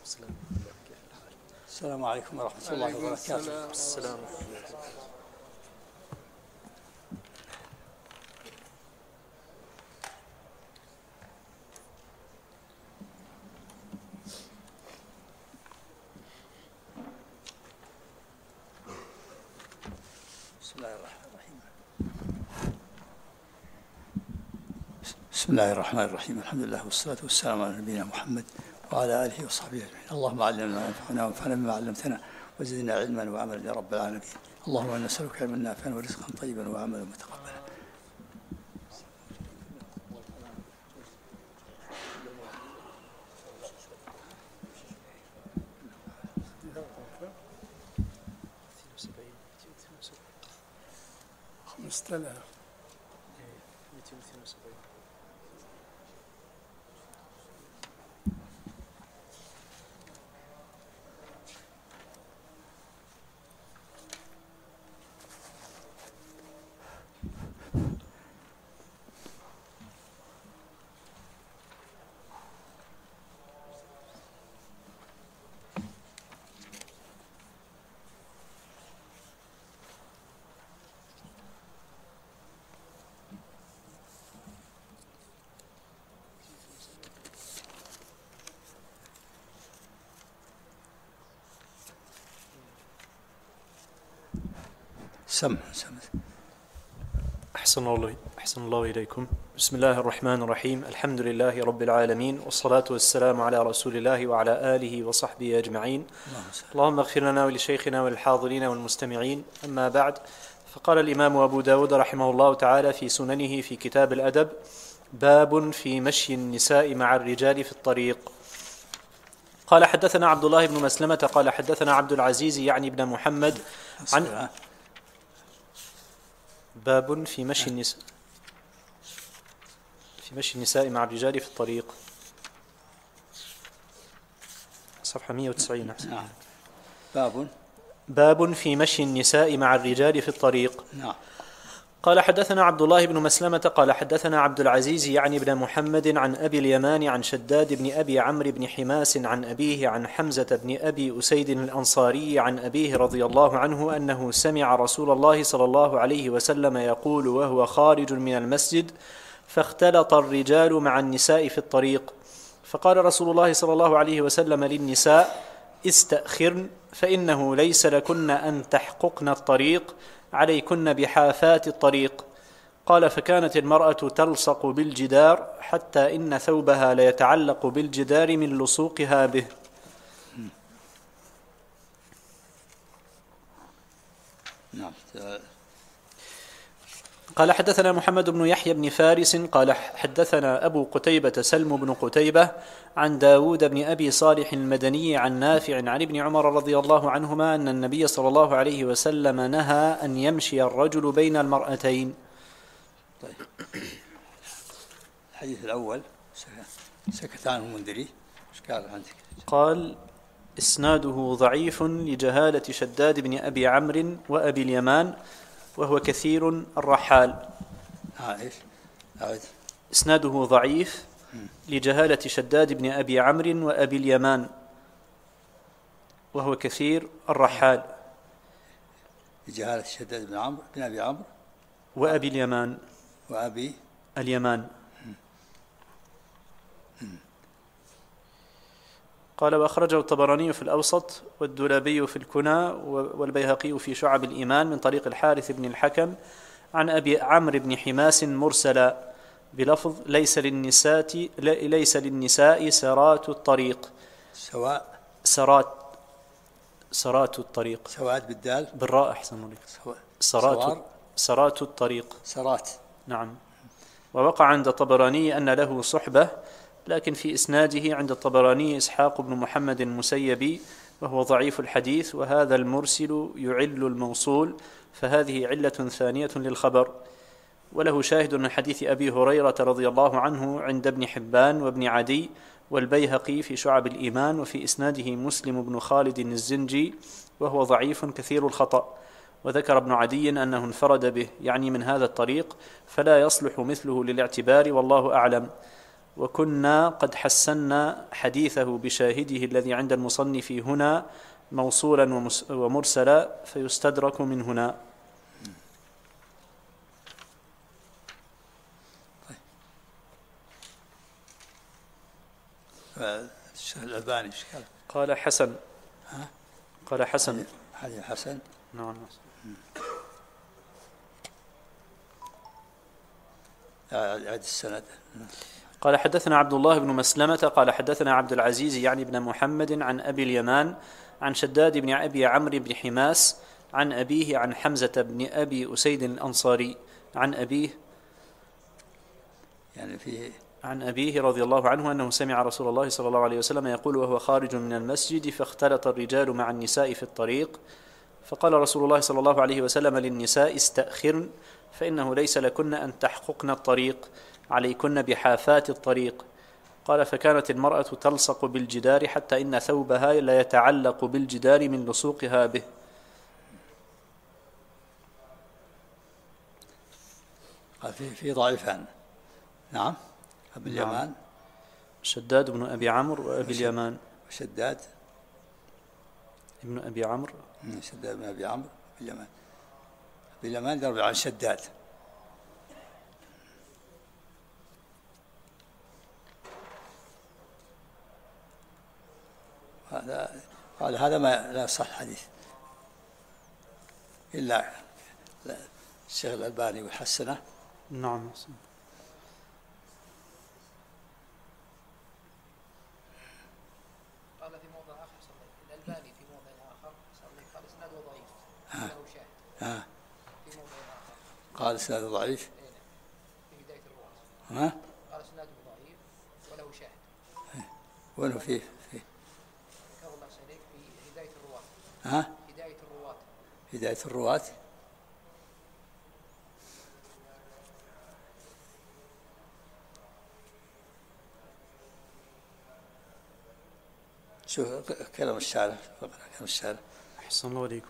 السلام عليكم ورحمة الله وبركاته. السلام. بسم الله الرحمن الرحيم. الحمد لله والصلاة والسلام على نبينا محمد وعلى آله وصحبه أجمعين. اللهم علمنا ما ينفعنا وانفعنا بما علمتنا وزدنا علما وعملا يا رب العالمين. اللهم إنا نسألك علما نافعا ورزقا طيبا وعملا متقبلا. أحسن الله إليكم. بسم الله الرحمن الرحيم. الحمد لله رب العالمين، والصلاة والسلام على رسول الله وعلى آله وصحبه أجمعين. اللهم اغفر لنا ولشيخنا وللحاضرين والمستمعين. أما بعد، فقال الإمام أبو داود رحمه الله تعالى في سننه في كتاب الأدب: باب في مشي النساء مع الرجال في الطريق. قال حدثنا عبد الله بن مسلمة قال حدثنا عبد العزيز يعني بن محمد عن باب في مشي النساء مع الرجال في الطريق، صفحة 190. نعم. باب في مشي النساء مع الرجال في الطريق. نعم. قال حدثنا عبد الله بن مسلمة قال حدثنا عبد العزيز يعني بن محمد عن أبي اليمان عن شداد بن أبي عمرو بن حماس عن أبيه عن حمزة بن أبي أسيد الأنصاري عن أبيه رضي الله عنه أنه سمع رسول الله صلى الله عليه وسلم يقول وهو خارج من المسجد: فاختلط الرجال مع النساء في الطريق، فقال رسول الله صلى الله عليه وسلم للنساء: استأخرن، فإنه ليس لكن أن تحققن الطريق، عليكن بحافات الطريق. قال: فكانت المرأة تلصق بالجدار حتى إن ثوبها ليتعلق بالجدار من لصوقها به. نعم. قال حدثنا محمد بن يحيى بن فارس قال حدثنا أبو قتيبة سلم بن قتيبة عن داود بن أبي صالح المدني عن نافع عن ابن عمر رضي الله عنهما أن النبي صلى الله عليه وسلم نهى أن يمشي الرجل بين المرأتين. طيب. الحديث الأول سكت عنه المنذري. ايش قال عندك؟ قال: إسناده ضعيف لجهالة شداد بن أبي عمرو وأبي اليمان، وهو كثير الرحال. إيش؟ إسناده ضعيف لجهالة شداد بن أبي عمرو وأبي اليمان، وهو كثير الرحال. لجهالة شداد بن أبي عمرو وأبي اليمان وأبي اليمان. قال: وأخرجه الطبراني في الأوسط والدولابي في الكنى والبيهقي في شعب الإيمان من طريق الحارث بن الحكم عن أبي عمرو بن حماس مرسلا بلفظ: ليس للنساء سرات الطريق. سرات الطريق. سواد بالدال بالراء. أحسن لك. سرات الطريق. سرات. نعم. ووقع عند الطبراني أن له صحبة، لكن في إسناده عند الطبراني إسحاق بن محمد المسيبي، وهو ضعيف الحديث، وهذا المرسل يعل الموصول، فهذه علة ثانية للخبر. وله شاهد من حديث أبي هريرة رضي الله عنه عند ابن حبان وابن عدي والبيهقي في شعب الإيمان، وفي إسناده مسلم بن خالد الزنجي، وهو ضعيف كثير الخطأ. وذكر ابن عدي أنه انفرد به، يعني من هذا الطريق، فلا يصلح مثله للاعتبار، والله أعلم. وكنا قد حسنا حديثه بشاهده الذي عند المصنف هنا موصولا ومرسلا فيستدرك من هنا. الشيخ الألباني قال حسن. قال حسن. حديث حسن. نعم. عد السند. قال حدثنا عبد الله بن مسلمة قال حدثنا عبد العزيز يعني بن محمد عن أبي اليمان عن شداد بن أبي عمرو بن حماس عن أبيه عن حمزة بن أبي أسيد الأنصاري عن أبيه يعني فيه عن أبيه رضي الله عنه أنه سمع رسول الله صلى الله عليه وسلم يقول وهو خارج من المسجد فاختلط الرجال مع النساء في الطريق فقال رسول الله صلى الله عليه وسلم للنساء استأخرن فإنه ليس لكن أن تحققن الطريق عليكن بحافات الطريق. قال فكانت المرأة تلصق بالجدار حتى إن ثوبها لا يتعلق بالجدار من لصوقها به. قال في ضعيفان. نعم. أبي اليمان شداد بن أبي عمرو وأبي اليمان. شداد ابن أبي عمرو. شداد بن أبي عمرو أبي اليمان. أبي اليمان يروي عن شداد. هذا ما لا صح الحديث إلا الشيخ الألباني وحسنه. نعم. قال في موضع آخر الألباني في موضع آخر قال إسناده ضعيف وله شاهد. في موضع آخر قال إسناده ضعيف في بداية الرواة. قال إسناده ضعيف وله شاهد. وله فيه ذكر الله عليك في هداية الرواة. هداية الرواة. هداية الرواة. شوف كلام الشارع. أحسن الله عليكم.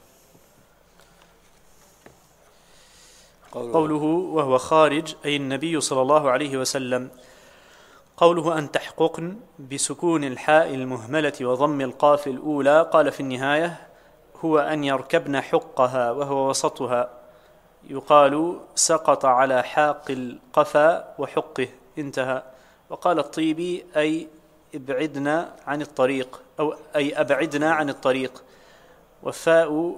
قوله وهو خارج أي النبي صلى الله عليه وسلم. قوله أن تحققن بسكون الحاء المهملة وضم القاف الأولى قال في النهاية هو أن يركبن حقها وهو وسطها يقال سقط على حاق القفا وحقه انتهى. وقال الطيبي أي ابعدنا عن الطريق أو أي أبعدنا عن الطريق. والفاء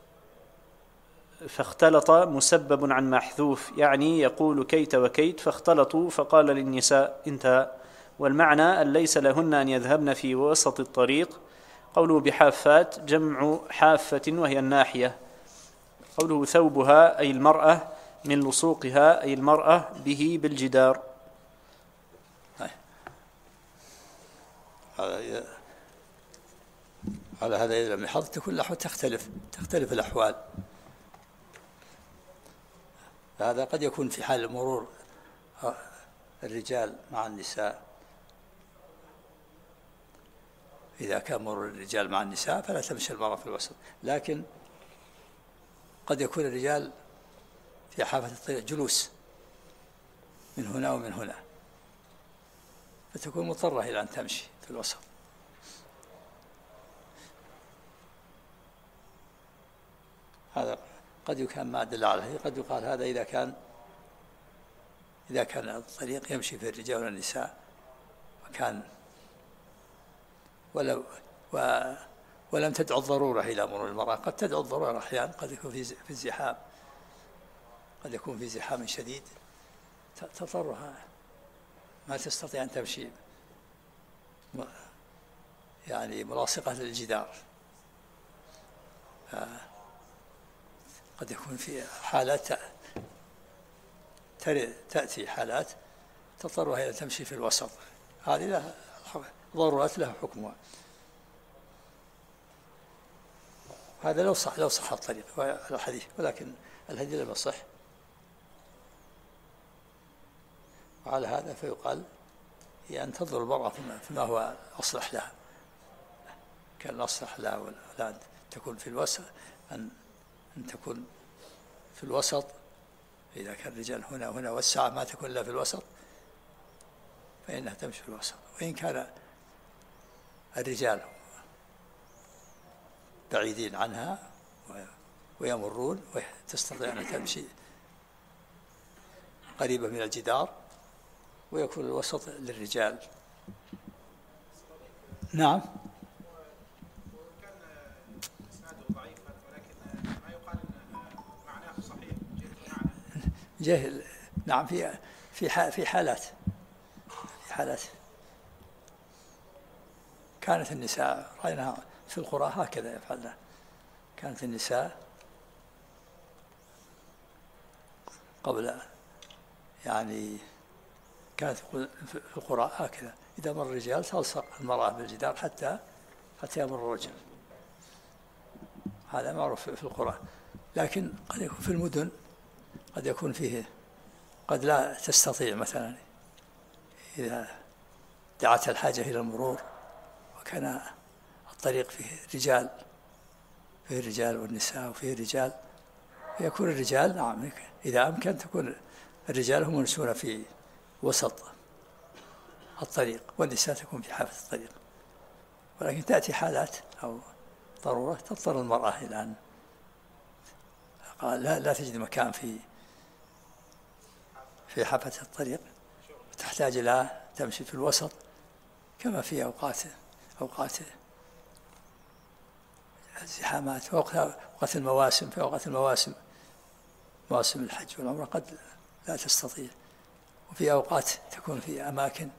فاختلط مسبب عن محذوف يعني يقول كيت وكيت فاختلطوا فقال للنساء انتهى. والمعنى أن ليس لهن أن يذهبن في وسط الطريق. قوله بحافات جمع حافة وهي الناحية. قوله ثوبها أي المرأة من لصوقها أي المرأة به بالجدار. على هذا إذا لم يحض تكون الأحوال تختلف الأحوال. هذا قد يكون في حال مرور الرجال مع النساء. إذا كان مرور الرجال مع النساء فلا تمشي المرأة في الوسط. لكن قد يكون الرجال في حافة الطريق جلوس من هنا ومن هنا فتكون مضطرة إلى أن تمشي في الوسط. هذا قد يكون ما دل عليه. قد يقال هذا إذا كان الطريق يمشي في الرجال والنساء وكان ولم تدعو الضرورة إلى مرور المرأة. قد تدعو الضرورة أحيانا. قد يكون في الزحام. قد يكون في زحام شديد تضطرها ما تستطيع أن تمشي يعني ملاصقة للجدار. قد يكون في حالات تأتي حالات تضطرها إلى تمشي في الوسط. هذه لها ضرورات لها حكمها. هذا لو صح الطريق الحديث. ولكن الحديث لم يصح. وعلى هذا فيقال هي أن تنظر المرأة فيما هو أصلح لها. كان الأصلح لها ولا أن تكون في الوسط أن تكون في الوسط. إذا كان الرجال هنا والساعة ما تكون إلا في الوسط فإنها تمشي في الوسط. وإن كان الرجال بعيدين عنها ويمرون وتستطيع أن تمشي قريبة من الجدار ويكون الوسط للرجال. نعم. وكان إسناده ضعيفا ولكن ما يقال أن معناه صحيح جاهل. نعم. في حالات كانت النساء رأيناها في القرى هكذا يفعلن. كانت النساء قبل يعني كانت في القرى هكذا، إذا مر الرجال تلصق المرأة بالجدار حتى يمر الرجل. هذا معروف في القرى. لكن قد يكون في المدن قد يكون فيه قد لا تستطيع، مثلا إذا دعت الحاجة إلى المرور وكان الطريق فيه رجال والنساء وفيه رجال، يكون الرجال نعم إذا أمكن تكون الرجال هم يمشون في وسط الطريق والنساء تكون في حافة الطريق. ولكن تأتي حالات أو ضرورة تضطر المرأة إلى أن قال لا تجد مكان في حافة الطريق وتحتاج إلى تمشي في الوسط، كما في أوقات الزحامات وقت المواسم. في أوقات المواسم مواسم الحج والعمرة قد لا تستطيع، وفي أوقات تكون في أماكن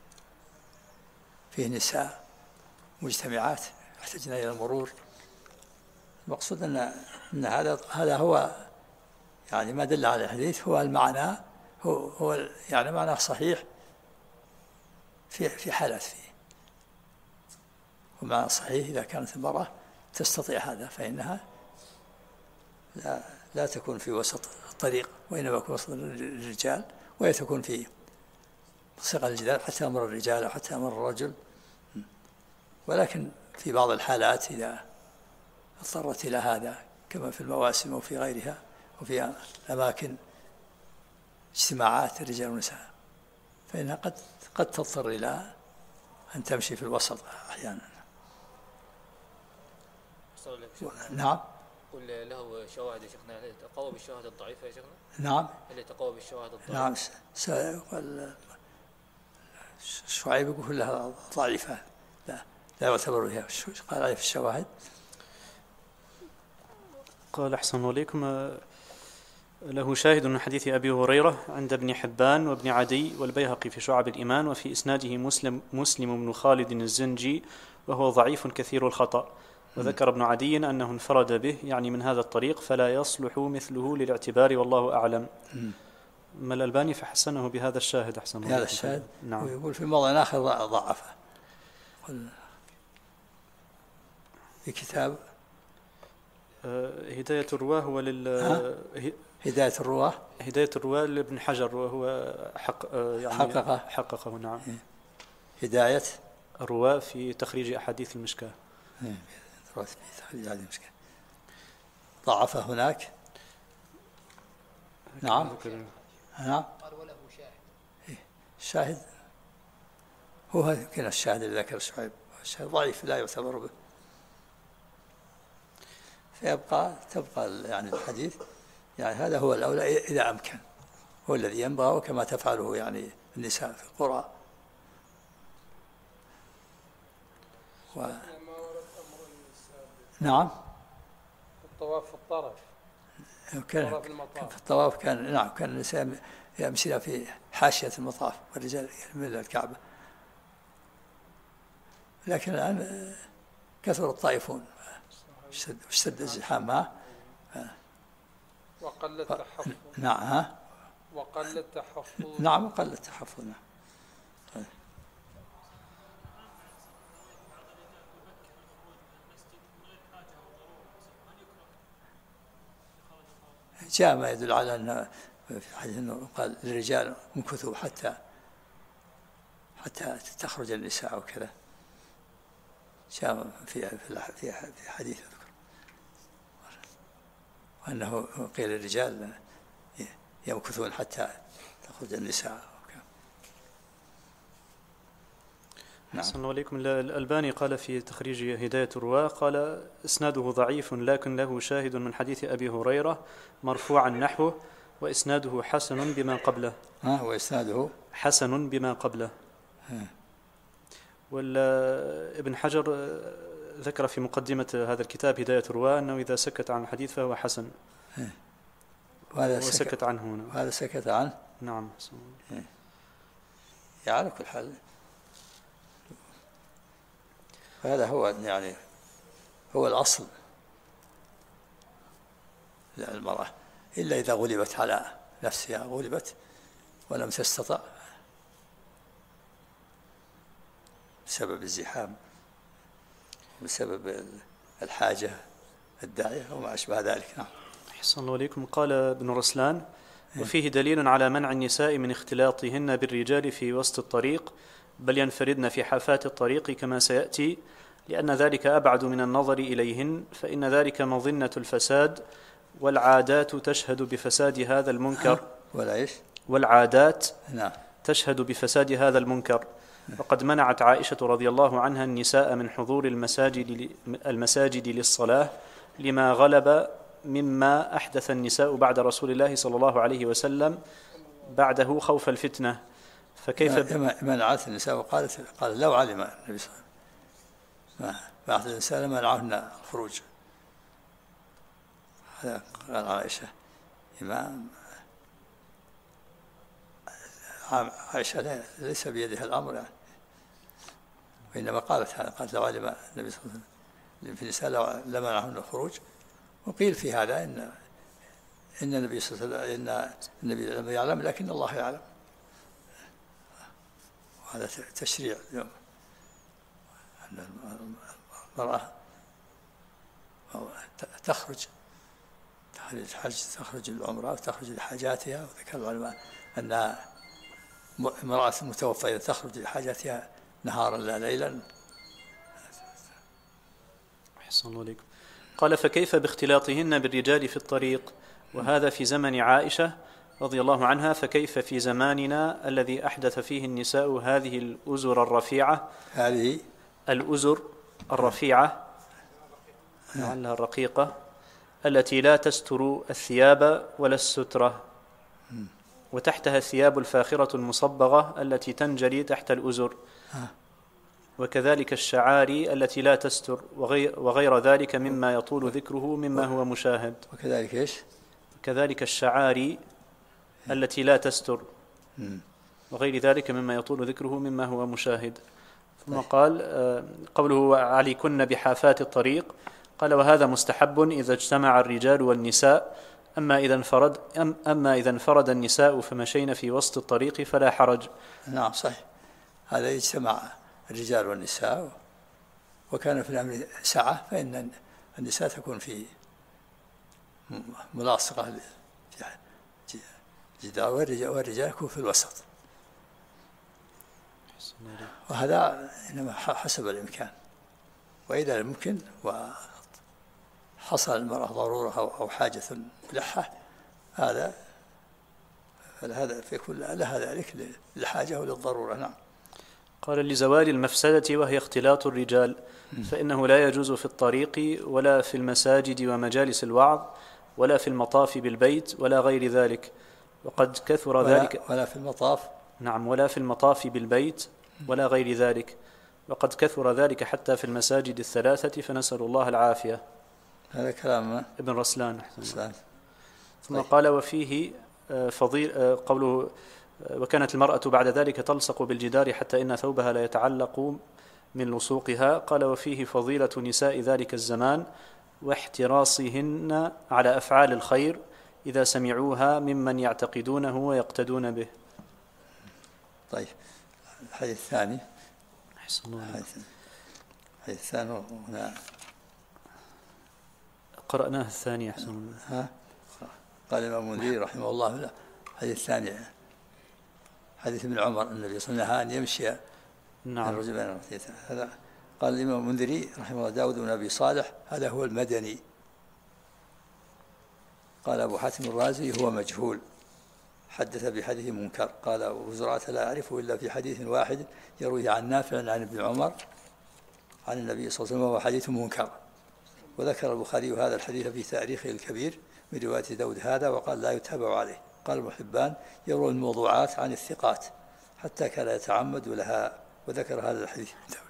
فيه نساء مجتمعات يحتاجن إلى المرور. المقصود أن هذا هو يعني ما دل على الحديث، هو المعنى هو يعني معنى صحيح في حالات فيه. ومعنى صحيح إذا كانت المرأة تستطيع هذا فإنها لا تكون في وسط الطريق، وإنما يكون وسط الرجال، وهي تكون في صيغة الجدال حتى يمر الرجال أو حتى يمر الرجل. ولكن في بعض الحالات إذا اضطرت إلى هذا كما في المواسم وفي غيرها وفي أماكن اجتماعات الرجال والنساء فإنها قد تضطر إلى أن تمشي في الوسط أحيانا. نعم. قل له شواهد يا شيخنا، هل يتقوى بالشواهد الضعيفة يا شيخنا؟ نعم. هل يتقوى بالشواهد الضعيفة؟ نعم. شعيب يقول لها ضعيفة لا يعتبر بها. قال عليه في الشواهد. قال أحسن عليكم له شاهد من حديث أبي هريرة عند ابن حبان وابن عدي والبيهقي في شعب الإيمان، وفي إسناده مسلم بن خالد الزنجي وهو ضعيف كثير الخطأ. وذكر ابن عدي أنه انفرد به يعني من هذا الطريق فلا يصلح مثله للاعتبار والله أعلم. أما الألباني فحسنه بهذا الشاهد. أحسن هذا الشاهد. نعم. ويقول في موضع آخر ضعفه في كتاب هداية الرواه هو هداية الرواه لابن حجر، وهو يعني حققه. نعم. هداية الرواه في تخريج أحاديث المشكاة. في تخريج أحاديث المشكاة ضعفه هناك. نعم. نعم. قال وله شاهد هو يمكن الشاهد اللي ذكر شعيب الشاهد ضعيف لا يعتبر به، تبقى يعني الحديث يعني هذا هو الأولى إذا أمكن، هو الذي ينبغي، وكما تفعله يعني النساء في القرى. نعم. الطواف في الطرف في الطواف كان نعم كان النساء يمشي في حاشية المطاف والرجال يميل الكعبة. لكن الآن كثر الطائفون واشتد الزحام وقل التحفظ. نعم. وقل التحفظ. نعم وقل التحفظ. جاء ما يدل على أن في حديث أنه قال للرجال مكثوا حتى تخرج النساء وكذا. جاء في حديث أذكر وأنه قيل للرجال يمكثون حتى تخرج النساء. أحسن الله عليكم. الألباني قال في تخريج هداية الرواة قال إسناده ضعيف لكن له شاهد من حديث أبي هريرة مرفوعا نحوه وإسناده حسن بما قبله. وإسناده حسن بما قبله. وابن حجر ذكر في مقدمة هذا الكتاب هداية الرواة أنه إذا سكت عن الحديث فهو حسن، وسكت عنه هنا. وهذا سكت عنه. نعم. على كل حال هذا هو يعني هو الأصل للمرأة، إلا إذا غلبت على نفسها، غلبت ولم تستطع بسبب الزحام، بسبب الحاجة الداعية وما أشبه ذلك. نعم. أحسن الله عليكم. قال ابن رسلان: وفيه دليل على منع النساء من اختلاطهن بالرجال في وسط الطريق، بل ينفردن في حافات الطريق كما سيأتي، لأن ذلك أبعد من النظر إليهن، فإن ذلك مظنة الفساد، والعادات تشهد بفساد هذا المنكر. والعادات تشهد بفساد هذا المنكر. وقد منعت عائشة رضي الله عنها النساء من حضور المساجد للصلاة لما غلب مما أحدث النساء بعد رسول الله صلى الله عليه وسلم بعده خوف الفتنة. فكيف منعت النساء وقالت لو علم النبي صلى الله عليه وسلم بعد النساء منعهن الخروج. هذا قال عائشة عائشة ليس بيدها الأمر يعني، وإنما قالت هذا، قالت لو علم النبي صلى الله عليه وسلم في النساء لمنعهن الخروج. وقيل في هذا إن النبي صلى الله عليه وسلم إن النبي لم يعلم لكن الله يعلم. وهذا تشريع اليوم أن المرأة تخرج الحج، تخرج العمرة وتخرج لحاجاتها. وذكر العلماء أن امرأة متوفية تخرج لحاجاتها نهارا لا ليلا. أحسن الله عليكم. قال: فكيف باختلاطهن بالرجال في الطريق، وهذا في زمن عائشة رضي الله عنها، فكيف في زماننا الذي أحدث فيه النساء هذه الأزر الرفيعة، هذه الأزر الرفيعة لعلها الرقيقة التي لا تستر الثياب ولا السترة، وتحتها الثياب الفاخرة المصبغة التي تنجلي تحت الأزر، وكذلك الشعاري التي لا تستر، وغير ذلك مما يطول ذكره مما هو مشاهد. وكذلك إيش؟ كذلك الشعاري التي لا تستر وغير ذلك مما يطول ذكره مما هو مشاهد. ثم قال قوله: عليكن بحافات الطريق، قال: وهذا مستحب إذا اجتمع الرجال والنساء، أما إذا انفرد النساء فمشين في وسط الطريق فلا حرج. نعم صحيح، هذا يجتمع الرجال والنساء وكان في الأمر سعة، فإن النساء تكون في ملاصقة في جدار، والرجال يكون في الوسط. وهذا إنما حسب الإمكان، وإذا الممكن وحصل المرأة ضرورة أو حاجة ملحة هذا فيكون لها ذلك للحاجة وللضرورة. نعم. قال: لزوال المفسدة وهي اختلاط الرجال، فإنه لا يجوز في الطريق ولا في المساجد ومجالس الوعظ ولا في المطاف بالبيت ولا غير ذلك، وقد كثر ذلك. ولا في المطاف. نعم، ولا في المطاف بالبيت ولا غير ذلك، وقد كثر ذلك حتى في المساجد الثلاثة، فنسأل الله العافية. هذا كلام ابن رسلان. ثم قال: وفيه قوله: وكانت المرأة بعد ذلك تلصق بالجدار حتى إن ثوبها لا يتعلق من لصوقها. قال: وفيه فضيلة نساء ذلك الزمان واحتراصهن على أفعال الخير إذا سمعوها ممن يعتقدونه ويقتدون به. طيب، الحديث الثاني. الحديث الثاني هنا قرأناه الثاني. أحسن. قال الإمام المنذري رحمه الله: الحديث الثاني حديث ابن عمر النبي صلى الله عليه وسلم أن يمشي. نعم. الرجل بين هذا قال الإمام المنذري رحمه الله: داود بن أبي صالح هذا هو المدني. قال أبو حاتم الرازي: هو مجهول حدث بحديث منكر. قال أبو زرعة لا أعرفه إلا في حديث واحد يرويه عن نافع عن ابن عمر عن النبي صلى الله عليه وسلم، وهو حديث منكر. وذكر البخاري هذا الحديث في تاريخه الكبير من رواية داود هذا، وقال لا يتابع عليه. قال ابن حبان يروي الموضوعات عن الثقات حتى كان يتعمد لها، وذكر هذا الحديث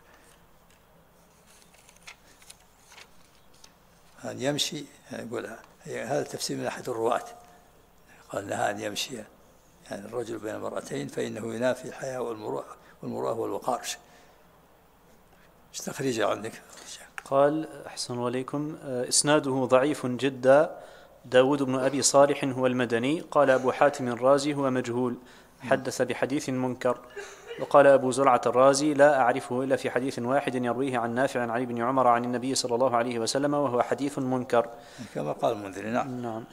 أن يمشي، يقول هذا تفسير من أحد الرواة، قال نهى أن يمشي يعني الرجل بين المرأتين فإنه ينافي الحياء والمروءة والوقار. ايش تخريجه عندك؟ قال أحسن عليكم إسناده ضعيف جدا. داود بن أبي صالح هو المدني. قال أبو حاتم الرازي هو مجهول، حدث بحديث منكر. وقال أبو زرعة الرازي لا أعرفه إلا في حديث واحد يرويه عن نافع عن ابن عمر عن النبي صلى الله عليه وسلم، وهو حديث منكر كما قال المنذري. نعم. نعم.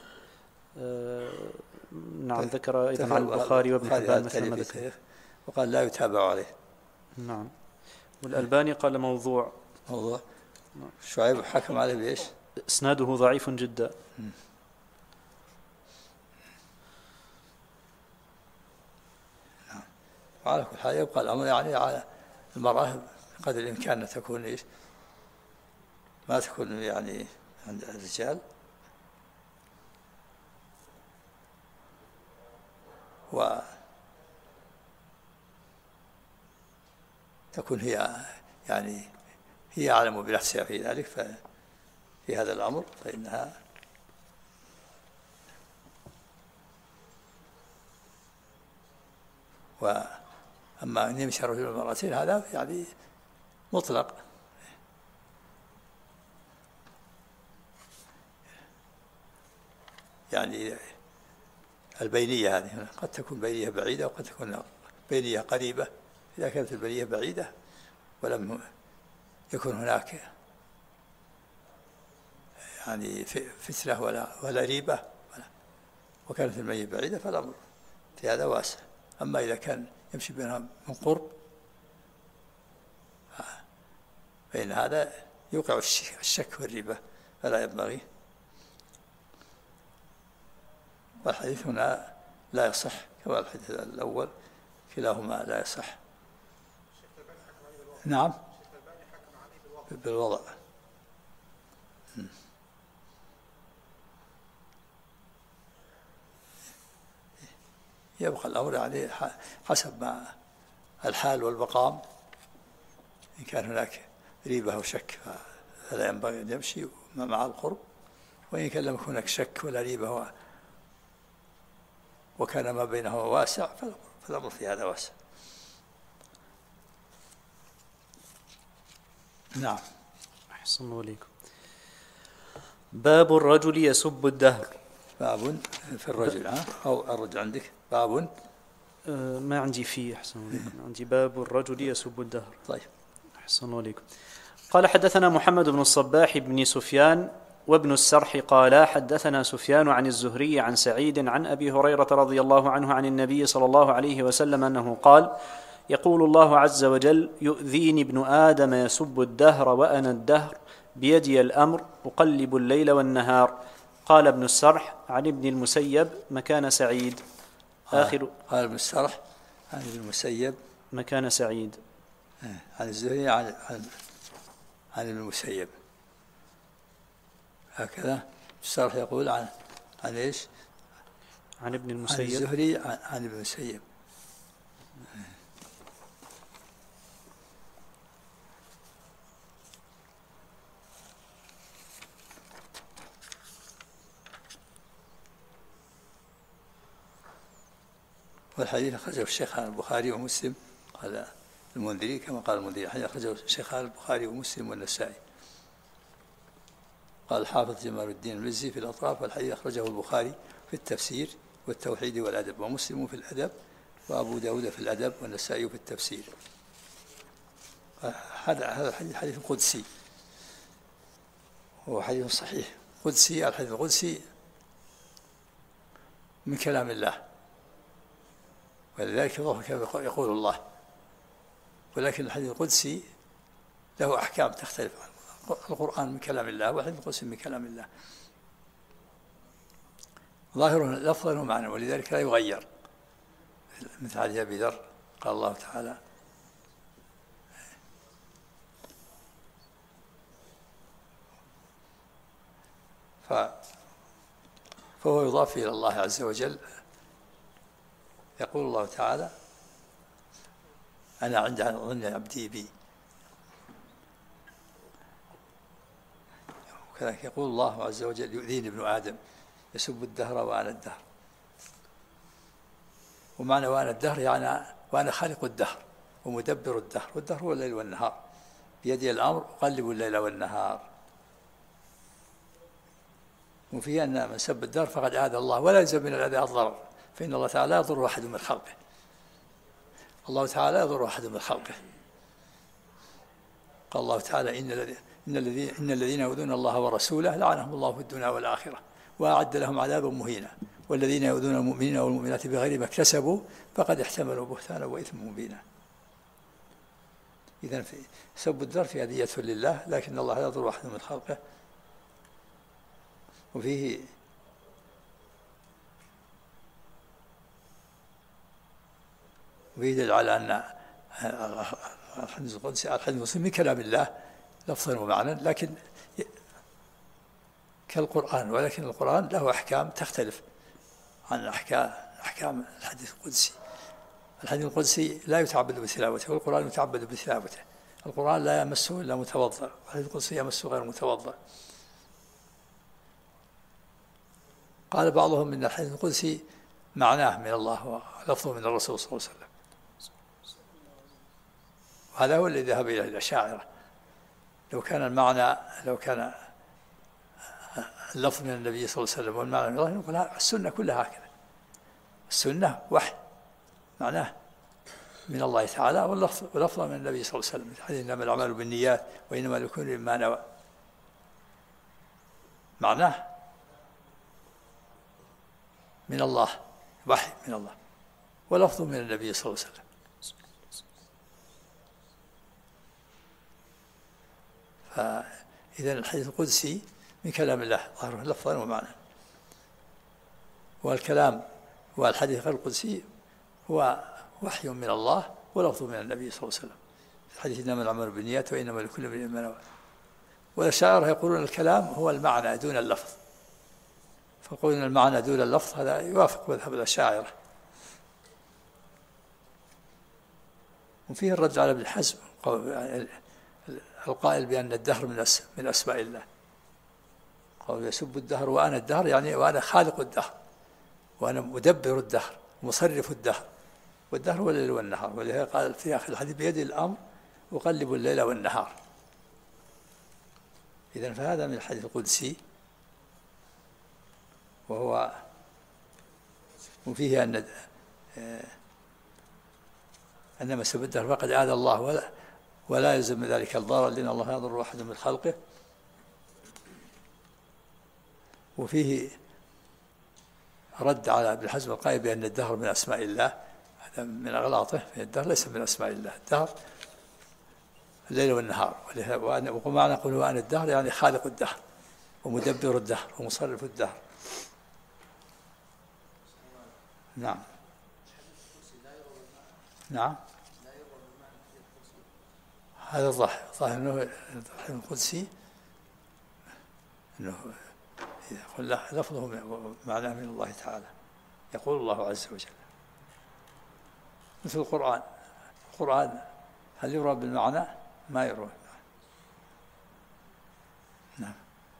نعم. ذكر أيضا عن البخاري وابن حبان مثل ما ذكر، وقال لا يتابع عليه. نعم. والألباني قال موضوع. شعيب حكم عليه بإيش؟ إسناده ضعيف جدا. نعم. وعلى كل حال يبقى الأمر يعني على المرأة قدر الإمكان أن تكون إيش؟ ما تكون يعني عند الرجال، وتكون هي يعني هي أعلم بنفسها في ذلك، ففي هذا الأمر فإنها وأما أن يمشي الرجل والمرأتين هذا يعني مطلق. يعني البينية هذه قد تكون بينية بعيدة وقد تكون بينية قريبة. إذا كانت البينية بعيدة ولم يكن هناك يعني فتنة ولا ريبة وكانت المية بعيدة فالأمر في هذا واسع. أما إذا كان يمشي بينها من قرب فإن هذا يوقع الشك والريبة فلا ينبغي. والحديث هنا لا يصح كما الحديث الأول، كلاهما لا يصح. نعم بالوضع. يبقى الأمر يعني حسب ما الحال والمقام. إن كان هناك ريبة أو شك فلا ينبغي أن يمشي مع القرب، وإن كان لم يكن هناك شك ولا ريبة وكان ما بينه واسع فالأمر في هذا واسع. نعم. أحسن عليكم. باب الرجل يسب الدهر. باب في الرجل أو الرجل عندك باب؟ ما عندي فيه. أحسن عليكم. عندي باب الرجل يسب الدهر. طيب. أحسن عليكم. قال حدثنا محمد بن الصباح بن سفيان وابن السرح قال حدثنا سفيان عن الزهري عن سعيد عن أبي هريرة رضي الله عنه عن النبي صلى الله عليه وسلم أنه قال يقول الله عز وجل يؤذيني ابن آدم يسب الدهر وأنا الدهر بيدي الأمر أقلب الليل والنهار. قال ابن السرح عن ابن المسيب مكان سعيد. قال ابن السرح عن ابن المسيب مكان سعيد. عن الزهري عن ابن المسيب هكذا. السرح يقول عن ايش؟ عن ابن المسيب. عن الزهري عن ابن المسيب. والحديث أخرجه الشيخان البخاري ومسلم. قال المنذري كما قال المنذري الحديث أخرجه الشيخان البخاري ومسلم والنسائي. قال الحافظ جمال الدين المزي في الأطراف والحديث أخرجه البخاري في التفسير والتوحيد والأدب، ومسلم في الأدب، وأبو داود في الأدب، والنسائي في التفسير. هذا الحديث حديث قدسي، هو حديث صحيح قدسي. الحديث القدسي من كلام الله، ولذلك يقول الله، ولكن الحديث القدسي له أحكام تختلف عنه. القرآن من كلام الله والحديث القدسي من كلام الله، ظاهره لفظا ومعنى، ولذلك لا يغير. مثل حديث أبي ذر قال الله تعالى فهو يضاف إلى الله عز وجل. يقول الله تعالى أنا عند ظن عبدي بي. وكذلك يقول الله عز وجل يؤذيني ابن آدم يسب الدهر وأنا الدهر. ومعنى وأنا الدهر يعني وأنا خالق الدهر ومدبر الدهر، والدهر هو الليل والنهار، بيدي الأمر أقلب الليل والنهار. وفيه أن من سب الدهر فقد آذى الله ولا يلزم من الأذى الضرر، فإن الله تعالى لا يضر أحد من خلقه. الله تعالى لا يضر أحد من خلقه. قال الله تعالى إن الذين يؤذون الله ورسوله لعنهم الله في الدنيا والآخرة وأعد لهم عذابا مهينا، والذين يؤذون المؤمنين والمؤمنات بغير ما اكتسبوا فقد احتملوا بهتانا وإثما مبينا. إذن سب الدهر في أذية لله، لكن الله لا يضر أحد من خلقه. وفيه دليل على أن الحديث القدسي من كلام الله لفظا ومعنى، لكن كالقرآن، ولكن القرآن له أحكام تختلف عن أحكام الحديث القدسي. الحديث القدسي لا يتعبد بتلاوته، والقرآن يتعبد بتلاوته. القرآن لا يمسه إلا متوضأ، والحديث القدسي يمسه غير متوضأ. قال بعضهم إن الحديث القدسي معناه من الله ولفظه من الرسول صلى الله عليه وسلم. هذا هو الذي ذهب إليه الأشاعرة. لو كان اللفظ من النبي صلى الله عليه وسلم والمعنى من الله، نقول السنة كلها هكذا. السنة وحي معناه من الله تعالى، واللفظ من النبي صلى الله عليه وسلم. حديث إنما الأعمال بالنيات وإنما لكل امرئ ما نوى، معناه من الله، وحي من الله، ولفظ من النبي صلى الله عليه وسلم. فإذا الحديث القدسي من كلام الله ظاهره لفظا ومعنى، والكلام والحديث غير القدسي هو وحي من الله ولفظ من النبي صلى الله عليه وسلم. الحديث إنما الأعمال بالنيات وإنما لكل امرئ ما نوى. والأشاعرة يقولون الكلام هو المعنى دون اللفظ، فقولنا المعنى دون اللفظ هذا يوافق مذهب الأشاعرة. وفيه الرد على ابن حزم القائل بأن الدهر من أسماء الله. قال يسب الدهر وأنا الدهر، يعني وأنا خالق الدهر وأنا مدبر الدهر مصرف الدهر، والدهر هو الليل والنهار. ولهذا قال في آخر الحديث بيدي الأمر أقلب الليل والنهار. إذن فهذا من الحديث القدسي، وفيه أن ما سب الدهر فقد آذى الله ولا يلزم ذلك الضرر، لأن الله لا يضر أحد من خلقه. وفيه رد على ابن حزم القائل بأن الدهر من أسماء الله، هذا من أغلاطه. الدهر ليس من أسماء الله، الدهر الليل والنهار. ومعنى نقول وأنا الدهر يعني خالق الدهر ومدبر الدهر ومصرف الدهر. نعم نعم، هذا الظاهر أنه القدسي أنه يقول لفظه معناه من الله تعالى. يقول الله عز وجل مثل القرآن هل يرى بالمعنى؟ ما يرى بالمعنى. نعم.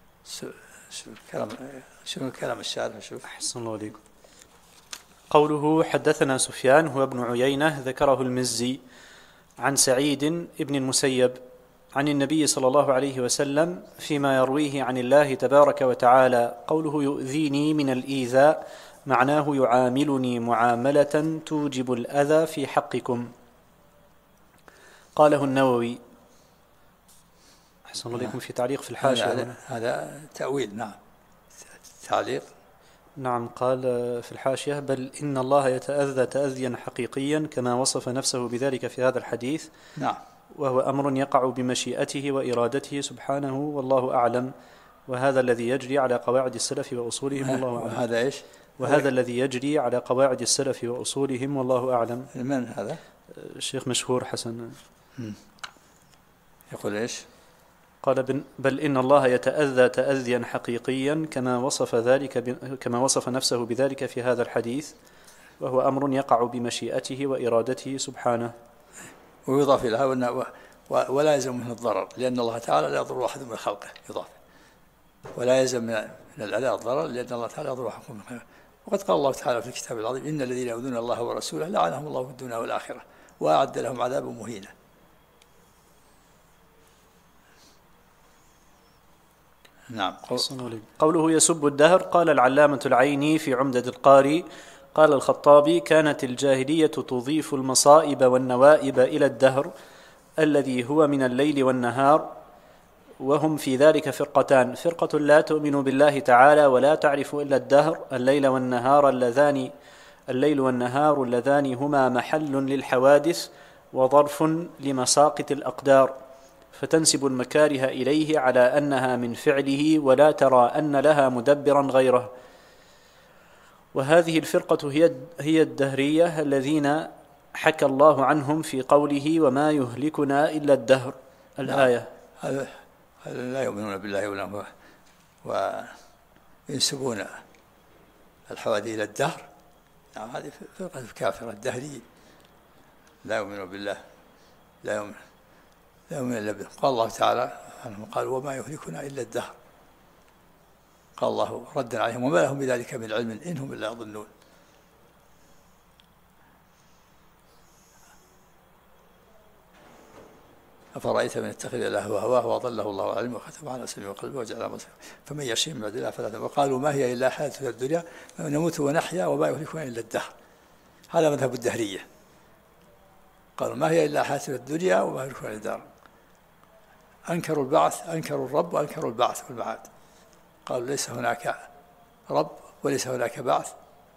شنو الكلام الشارح؟ شوف. أحسن الله عليكم. قوله حدثنا سفيان هو ابن عيينة ذكره المزي عن سعيد ابن المسيب عن النبي صلى الله عليه وسلم فيما يرويه عن الله تبارك وتعالى. قوله يؤذيني من الإيذاء معناه يعاملني معاملة توجب الأذى في حقكم. قاله النووي. أحسن الله عليكم. في تعليق في الحاشية هذا تأويل. نعم تعليق. نعم قال في الحاشية بل إن الله يتأذى تأذيا حقيقيا كما وصف نفسه بذلك في هذا الحديث. نعم. وهو أمر يقع بمشيئته وإرادته سبحانه والله أعلم، وهذا الذي يجري على قواعد السلف وأصولهم والله أعلم. هذا إيش؟ وهذا الذي يجري على قواعد السلف وأصولهم، والله أعلم. من هذا؟ الشيخ مشهور حسن يقول إيش؟ قال بل إن الله يتأذى تأذيا حقيقيا كما وصف نفسه بذلك في هذا الحديث، وهو أمر يقع بمشيئته وإرادته سبحانه. ويضاف إلى هذا ولا يلزم منه الضرر، لأن الله تعالى لا يضر أحد من خلقه، يضاف ولا يلزم من الأذى الضرر، لأن الله تعالى يضر أحد من خلقه. وقد قال الله تعالى في الكتاب العظيم: إن الذين يؤذون الله ورسوله لعنهم الله في الدنيا والآخرة وأعد لهم عذابا مهينا. نعم. قوله يسب الدهر، قال العلامة العيني في عمدة القاري قال الخطابي: كانت الجاهلية تضيف المصائب والنوائب إلى الدهر الذي هو من الليل والنهار، وهم في ذلك فرقتان: فرقة لا تؤمن بالله تعالى ولا تعرف إلا الدهر، الليل والنهار اللذان هما محل للحوادث وظرف لمساقط الأقدار، فتنسب المكاره إليه على أنها من فعله ولا ترى أن لها مدبرا غيره. وهذه الفرقة هي الدهرية الذين حكى الله عنهم في قوله: وما يهلكنا إلا الدهر، الآية. هذا لا يؤمنون بالله ولا وينسبون الحوادث إلى الدهر. نعم، هذه فرقة كافرة الدهرية، لا يؤمنون بالله، لا يؤمن إلا به. قال الله تعالى عنهم: قال وما يهلكنا إلا الدهر. قال الله ردا عليهم: وما لهم بذلك من علم إن هم إلا يظنون. أفرأيت من اتخذ إلهه هواه وأضله الله على علم وختم على سمعه وقلبه وجعل على بصره فمن يشاء من بعد الله فلا تضل. وقالوا ما هي إلا حياتنا الدنيا نموت ونحيا وما يهلكنا إلا الدهر. هذا مذهب الدهرية. قالوا ما هي إلا حياتنا الدنيا وما يهلكنا إلا الدهر. أنكروا البعث، أنكروا الرب وأنكروا البعث والمعاد. قالوا ليس هناك رب وليس هناك بعث،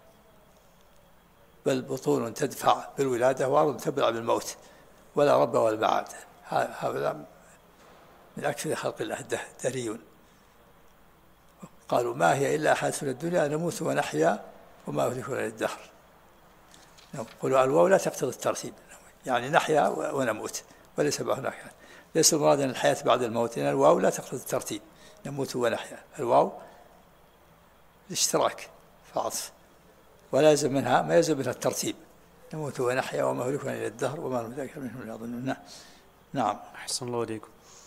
بل بطون تدفع بالولادة وأرض تبلع بالموت، ولا رب ولا معاد. هؤلاء من أكثر خلق الله الدهريون. قالوا ما هي إلا حياتنا الدنيا نموت ونحيا وما يهلكنا إلا الدهر. قالوا الواو لا تقتضي الترتيب، يعني نحيا ونموت وليس هناك. ليس المراد أن الحياة بعد الموت، لأن الواو لا تقتضي الترتيب، نموت ونحيا. الواو الاشتراك فعطف، ولا يلزم منها ما يلزم منها الترتيب، نموت ونحيا وما يهلكنا إلا الدهر وما هم ذلك منهم إلا يظنون. نعم. أحسن الله عليكم.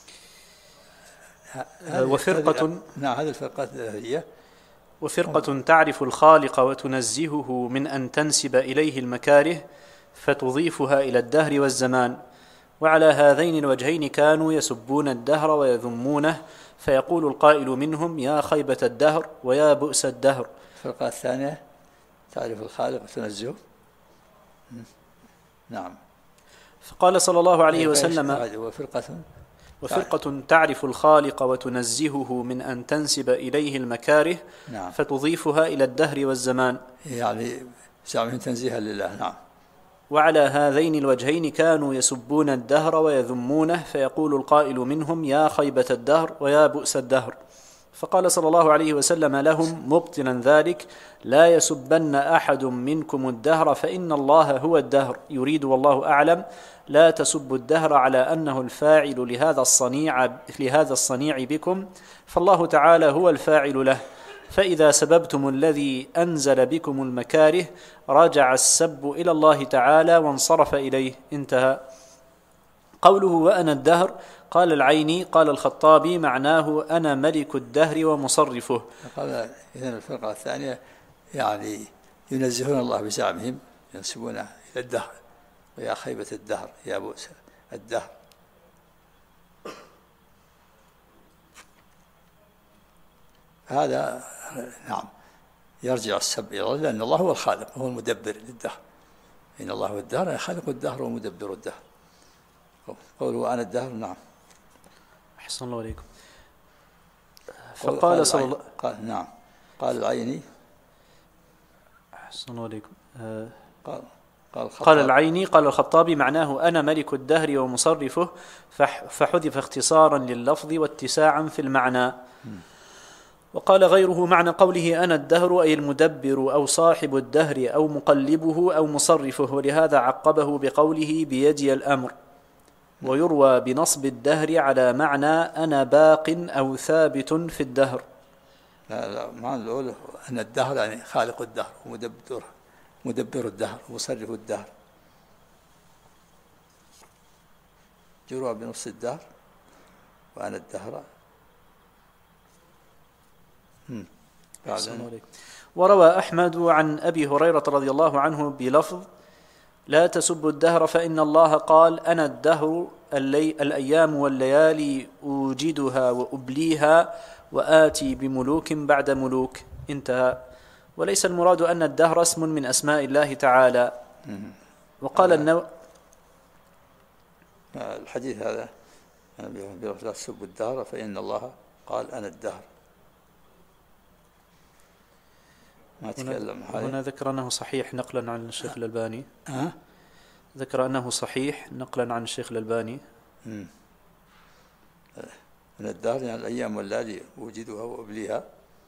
وفرقة، نعم، هذه الفرقات الدهرية. وفرقة تعرف الخالق وتنزهه من أن تنسب إليه المكاره فتضيفها إلى الدهر والزمان. وعلى هذين الوجهين كانوا يسبون الدهر ويذمونه، فيقول القائل منهم: يا خيبة الدهر ويا بؤس الدهر. الفرقة الثانية تعرف الخالق وتنزهه. نعم. فقال صلى الله عليه وسلم: وفرقة تعرف الخالق وتنزهه من أن تنسب إليه المكاره. نعم. فتضيفها إلى الدهر والزمان، يعني زعمهم تنزيها لله. نعم. وعلى هذين الوجهين كانوا يسبون الدهر ويذمونه، فيقول القائل منهم: يا خيبة الدهر ويا بؤس الدهر. فقال صلى الله عليه وسلم لهم مبطلا ذلك: لا يسبن أحد منكم الدهر فإن الله هو الدهر، يريد والله أعلم لا تسبوا الدهر على أنه الفاعل لهذا الصنيع بكم، فالله تعالى هو الفاعل له. فإذا سببتم الذي أنزل بكم المكاره رجع السب إلى الله تعالى وانصرف إليه. انتهى. قوله وأنا الدهر، قال العيني قال الخطابي معناه أنا ملك الدهر ومصرفه. قال إذن الفرقة الثانية يعني ينزهون الله بزعمهم، ينسبونه إلى الدهر: ويا خيبة الدهر يا بؤس الدهر. هذا نعم يرجع السب إلى الله، لأن الله هو الخالق وهو المدبر للدهر. إن الله هو الدهر، خالق الدهر ومدبر الدهر. قولوا أنا الدهر. نعم. أحسن الله عليكم. فقال صلى الله نعم. قال العيني. أحسن الله عليكم. قال العيني قال الخطابي معناه أنا ملك الدهر ومصرفه، فحذف اختصارا لللفظ واتساعا في المعنى. وقال غيره معنى قوله أنا الدهر أي المدبر أو صاحب الدهر أو مقلبه أو مصرفه، ولهذا عقبه بقوله بيدي الأمر. ويروى بنصب الدهر على معنى أنا باق أو ثابت في الدهر. لا معنى الأول أن الدهر يعني خالق الدهر ومدبر الدهر ومصرف الدهر. يروى بنص الدهر وأنا الدهر. وروى أحمد عن أبي هريرة رضي الله عنه بلفظ لا تسبوا الدهر فإن الله قال أنا الدهر الأيام والليالي أوجدها وأبليها وآتي بملوك بعد ملوك. انتهى. وليس المراد أن الدهر اسم من أسماء الله تعالى. وقال الحديث هذا لا تسبوا الدهر فإن الله قال أنا الدهر. ما تكلم هنا ذكر أنه صحيح نقلا عن الشيخ الألباني. ذكر أنه صحيح نقلا عن الشيخ الألباني. من الدهر يعني الأيام والليالي وجدها وأبليها.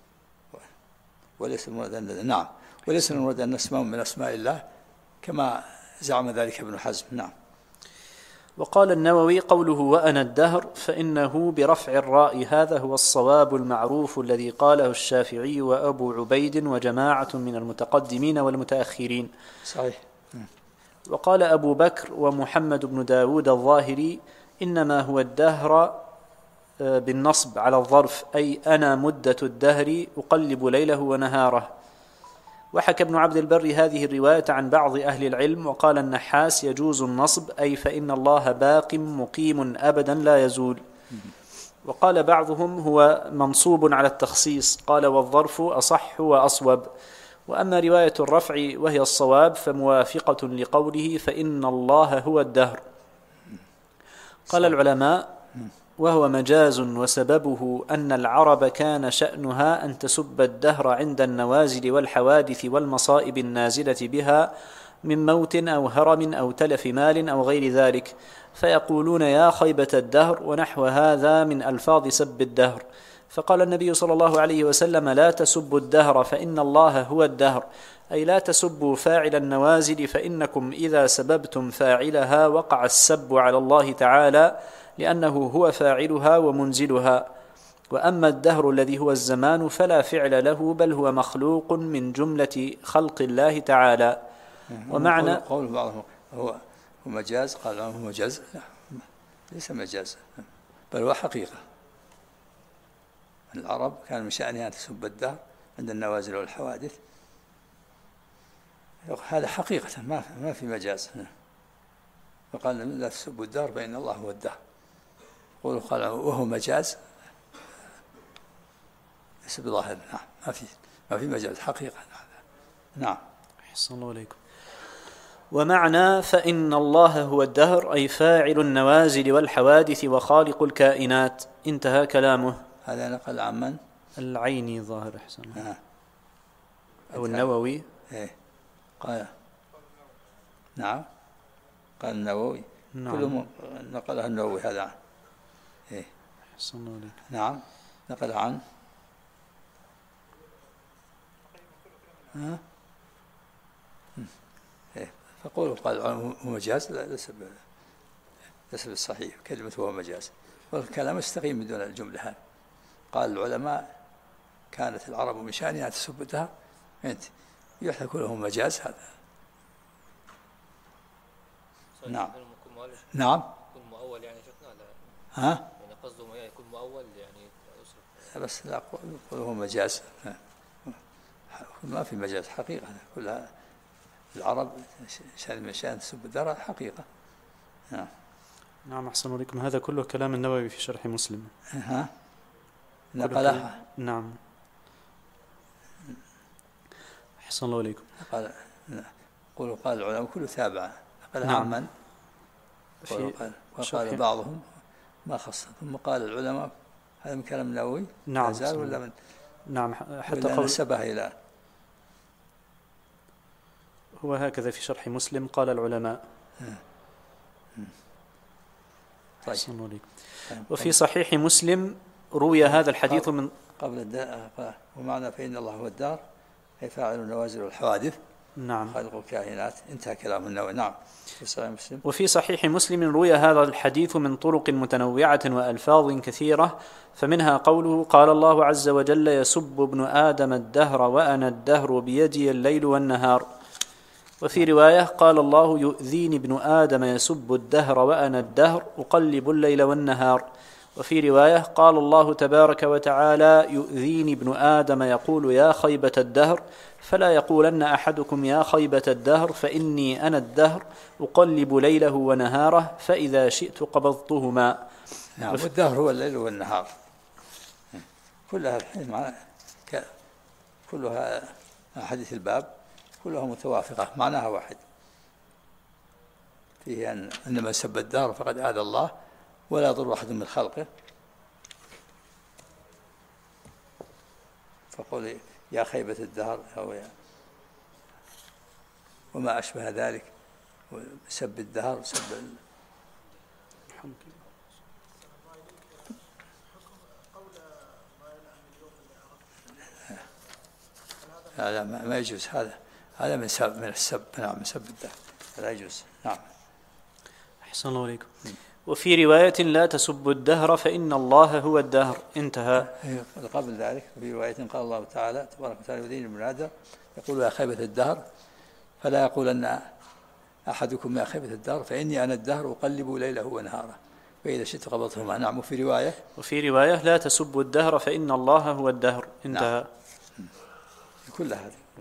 وليس المراد نعم، وليس المراد أن اسماء من أسماء الله كما زعم ذلك ابن حزم. نعم. وقال النووي قوله وأنا الدهر فإنه برفع الراء، هذا هو الصواب المعروف الذي قاله الشافعي وأبو عبيد وجماعة من المتقدمين والمتأخرين. صحيح. وقال أبو بكر ومحمد بن داود الظاهري إنما هو الدهر بالنصب على الظرف، أي أنا مدة الدهر أقلب ليله ونهاره. وحكى ابن عبد البر هذه الرواية عن بعض أهل العلم، وقال النحاس يجوز النصب أي فإن الله باق مقيم أبدا لا يزول. وقال بعضهم هو منصوب على التخصيص، قال والظرف أصح وأصوب. وأما رواية الرفع وهي الصواب فموافقة لقوله فإن الله هو الدهر. قال العلماء وهو مجاز، وسببه أن العرب كان شأنها أن تسب الدهر عند النوازل والحوادث والمصائب النازلة بها من موت أو هرم أو تلف مال أو غير ذلك، فيقولون يا خيبة الدهر ونحو هذا من ألفاظ سب الدهر. فقال النبي صلى الله عليه وسلم لا تسبوا الدهر فإن الله هو الدهر، أي لا تسبوا فاعل النوازل فإنكم إذا سببتم فاعلها وقع السب على الله تعالى لأنه هو فاعلها ومنزلها. وأما الدهر الذي هو الزمان فلا فعل له، بل هو مخلوق من جملة خلق الله تعالى. ومعنى قول بعضهم هو مجاز، قال هو مجاز، ليس مجاز بل هو حقيقة. العرب كان من شأنها أن تسب الدهر عند النوازل والحوادث، هذا حقيقة ما في مجاز. فقال لا تسبوا الدهر فإن الله هو الدهر. قال وهو مجاز ليس بظاهر. نعم، ما في مجاز حقيقة. نعم. أحسن الله عليكم. ومعنى فإن الله هو الدهر أي فاعل النوازل والحوادث وخالق الكائنات. انتهى كلامه. هذا نقل عن من؟ العيني ظاهر. أحسن. أو النووي. قال نعم، قال النووي. نعم. كلهم نقلها النووي هذا. أحسن الله عليك. نعم، نقل عن فقوله قال هو مجاز ليس بالصحيح كلمة هو مجاز، والكلام يستقيم من دون الجملة هذه. قال العلماء كانت العرب من شأنها تسب الدهر، يحدث كله مجاز هذا. نعم. نعم. يكون مؤول يعني شفنا لا. ها؟ يعني قصده يكون مؤول يعني يصرف. بس لا هو مجاز، ما في مجاز حقيقة. كلها العرب من شأن تسب الدهر حقيقة. نعم. أحسن عليكم. هذا كله كلام النووي في شرح مسلم. نقلها. نعم. أحسن الله عليكم. قال العلماء كله تابع. نقلها نعم. عن من؟ وقال بعضهم ما خص، ثم قال العلماء هذا من كلام النووي. نعم. ولا من؟ نعم. حتى قول نسبه إلى هو هكذا في شرح مسلم قال العلماء. طيب. وفي صحيح مسلم روي هذا الحديث من قبل الدهر، ومعنى فإن الله هو الدهر أي فاعل النوازل والحوادث نعم. خالق الكائنات. انتهى كلام النووي. نعم. في صحيح مسلم. وفي صحيح مسلم روي هذا الحديث من طرق متنوعة وألفاظ كثيرة، فمنها قوله: قال الله عز وجل: يسب ابن آدم الدهر وأنا الدهر بيدي الليل والنهار. وفي رواية: قال الله: يؤذيني ابن آدم يسب الدهر وأنا الدهر أقلب الليل والنهار. وفي رواية: قال الله تبارك وتعالى: يؤذيني ابن آدم يقول يا خيبة الدهر، فلا يقولن أحدكم يا خيبة الدهر، فإني أنا الدهر أقلب ليله ونهاره، فإذا شئت قبضتهما. نعم. والدهر هو الليل والنهار، كلها الحين كلها حديث الباب كلها متوافقة، معناها واحد، فيه أن من سب الدهر فقد آذى الله ولا يضر أحد من خلقه، فقل يا خيبة الدهر أو وما أشبه ذلك، سب الدهر وسب هذا ما يجوز، هذا من السب. نعم، من سب الدهر لا يجوز. نعم. أحسن الله عليكم. وفي رواية: لا تسبوا الدهر فإن الله هو الدهر. انتهى. قبل ذلك في رواية قال الله تعالى تبارك وتعالى: يؤذيني ابن آدم يقول يا خيبة الدهر، فلا يقولن أحدكم يا خيبة الدهر، فإني أنا الدهر أقلب ليله ونهاره، فإذا شئت قبضتهما. نعم. وفي رواية: لا تسبوا الدهر فإن الله هو الدهر. انتهى. نعم. كل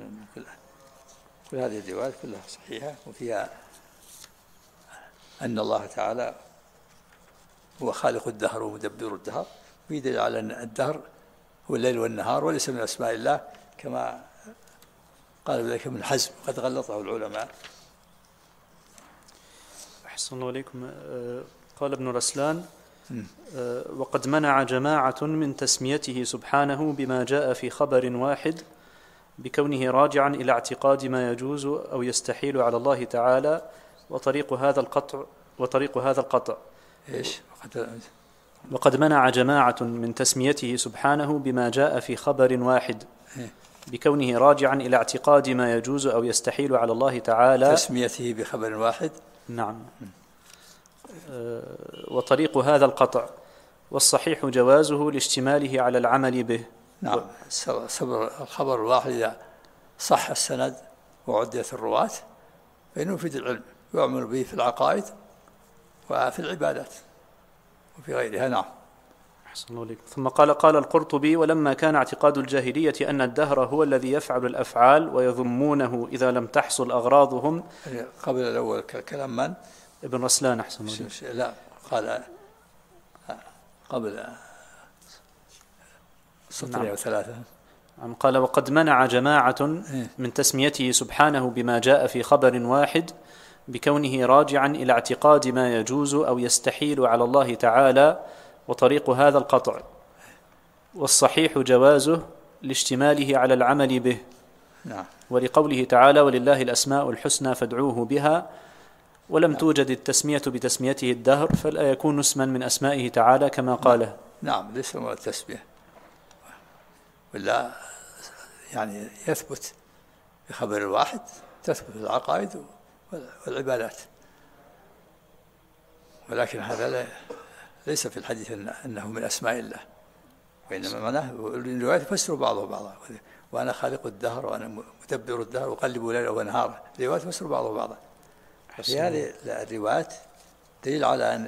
هذه الروايات كلها صحيحة، وفيها أن الله تعالى هو خالق الدهر ومدبر الدهر، ويدل على أن الدهر هو الليل والنهار وليس من أسماء الله، كما قال ذلك ابن حزم، قد غلطه العلماء. أحسن الله عليكم. قال ابن رسلان: وقد منع جماعة من تسميته سبحانه بما جاء في خبر واحد، بكونه راجعا إلى اعتقاد ما يجوز أو يستحيل على الله تعالى، وطريق هذا القطع إيش؟ وقد منع جماعة من تسميته سبحانه بما جاء في خبر واحد، بكونه راجعا إلى اعتقاد ما يجوز أو يستحيل على الله تعالى، تسميته بخبر واحد. نعم. وطريق هذا القطع، والصحيح جوازه لاشتماله على العمل به. نعم. الخبر الواحد إذا صح السند وعدت الرواة فإنه يفيد العلم، يعمل به في العقائد وفي العبادات وفي غيرها. نعم. أحسن الله عليكم. ثم قال القرطبي: ولما كان اعتقاد الجاهلية أن الدهر هو الذي يفعل الأفعال ويذمونه إذا لم تحصل أغراضهم. قبل الأول كلام من؟ ابن رسلان. أحسن الله عليكم. لا، قال قبل سطرين وثلاثة. قال: وقد منع جماعة من تسميته سبحانه بما جاء في خبر واحد، بكونه راجعا إلى اعتقاد ما يجوز أو يستحيل على الله تعالى، وطريق هذا القطع، والصحيح جوازه لاشتماله على العمل به. نعم. ولقوله تعالى: ولله الأسماء الحسنى فادعوه بها، ولم توجد التسمية بتسميته الدهر، فلا يكون اسما من أسمائه تعالى كما قاله. نعم. ليس من التسمية، ولا يعني يثبت بخبر الواحد، تثبت العقائد والعبادات، ولكن هذا ليس في الحديث أنه من أسماء الله، وإنما معناه الروايات تفسر بعضها بعضا، وأنا خالق الدهر وأنا مدبر الدهر وأقلب ليله ونهاره، الروايات تفسر بعضها بعضا. في هذه الروايات دليل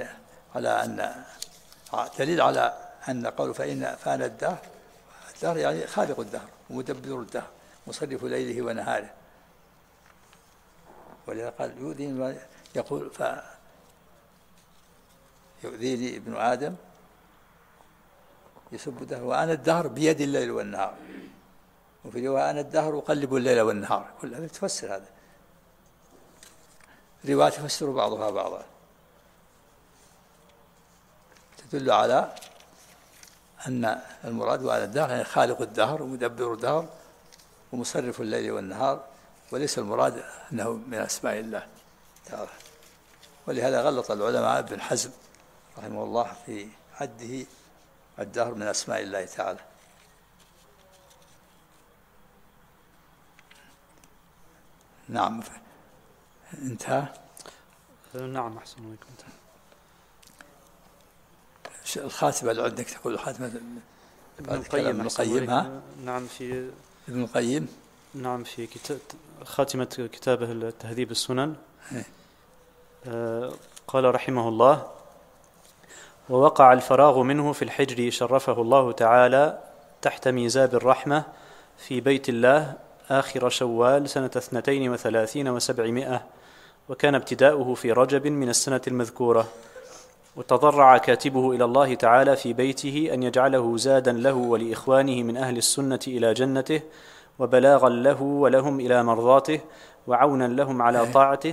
على أن قول فأنا الدهر يعني خالق الدهر ومدبر الدهر مصرف ليله ونهاره، ولذا قال يؤذيني، يقول يؤذيني ابن آدم يسب الدهر وأنا الدهر بيد الليل والنهار، وفي رواية أنا الدهر أقلب الليل والنهار. كل هذا تفسر، هذا روايات تفسر بعضها بعضا، تدل على أن المراد وأنا الدهر يعني خالق الدهر ومدبر الدهر ومصرف الليل والنهار، وليس المراد أنه من أسماء الله تعالى. ولهذا غلط العلماء ابن حزم رحمه الله في عده الدهر من أسماء الله تعالى. نعم. انتهى. نعم أحسن عليكم. الخاتمة اللي عندك تقول خاتمة ابن القيم. نعم في ابن القيم. نعم في خاتمة كتابه التهذيب السنن. قال رحمه الله: ووقع الفراغ منه في الحجر شرفه الله تعالى تحت ميزاب الرحمة في بيت الله آخر شوال سنة 32 و700، وكان ابتداؤه في رجب من السنة المذكورة. وتضرع كاتبه إلى الله تعالى في بيته أن يجعله زادا له ولإخوانه من أهل السنة إلى جنته، وبلاغا له ولهم إلى مرضاته، وعونا لهم على طاعته.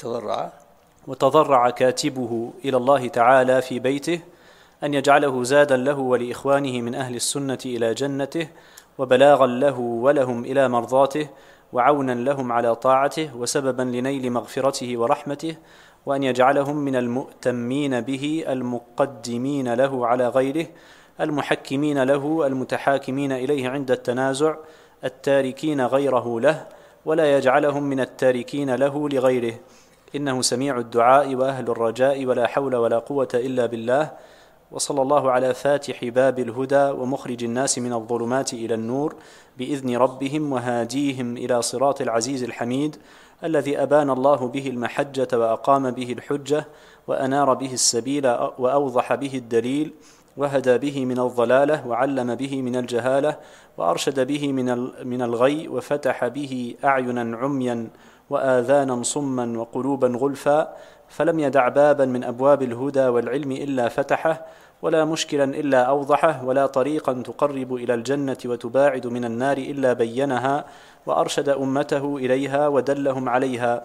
وتضرع كاتبه إلى الله تعالى في بيته أن يجعله زادا له ولإخوانه من أهل السنة إلى جنته، وبلاغا له ولهم إلى مرضاته، وعونا لهم على طاعته، وسببا لنيل مغفرته ورحمته، وأن يجعلهم من المؤتمين به المقدمين له على غيره، المحكمين له المتحاكمين إليه عند التنازع، التاركين غيره له، ولا يجعلهم من التاركين له لغيره، إنه سميع الدعاء وأهل الرجاء، ولا حول ولا قوة إلا بالله. وصلى الله على فاتح باب الهدى ومخرج الناس من الظلمات إلى النور بإذن ربهم وهاديهم إلى صراط العزيز الحميد، الذي أبان الله به المحجة وأقام به الحجة، وأنار به السبيل وأوضح به الدليل، وهدى به من الضلالة، وعلم به من الجهالة، وأرشد به من الغي، وفتح به أعينا عميا وآذانا صما وقلوبا غلفا، فلم يدع بابا من أبواب الهدى والعلم إلا فتحه، ولا مشكلا إلا أوضحه، ولا طريقا تقرب إلى الجنة وتباعد من النار إلا بينها، وأرشد أمته إليها ودلهم عليها.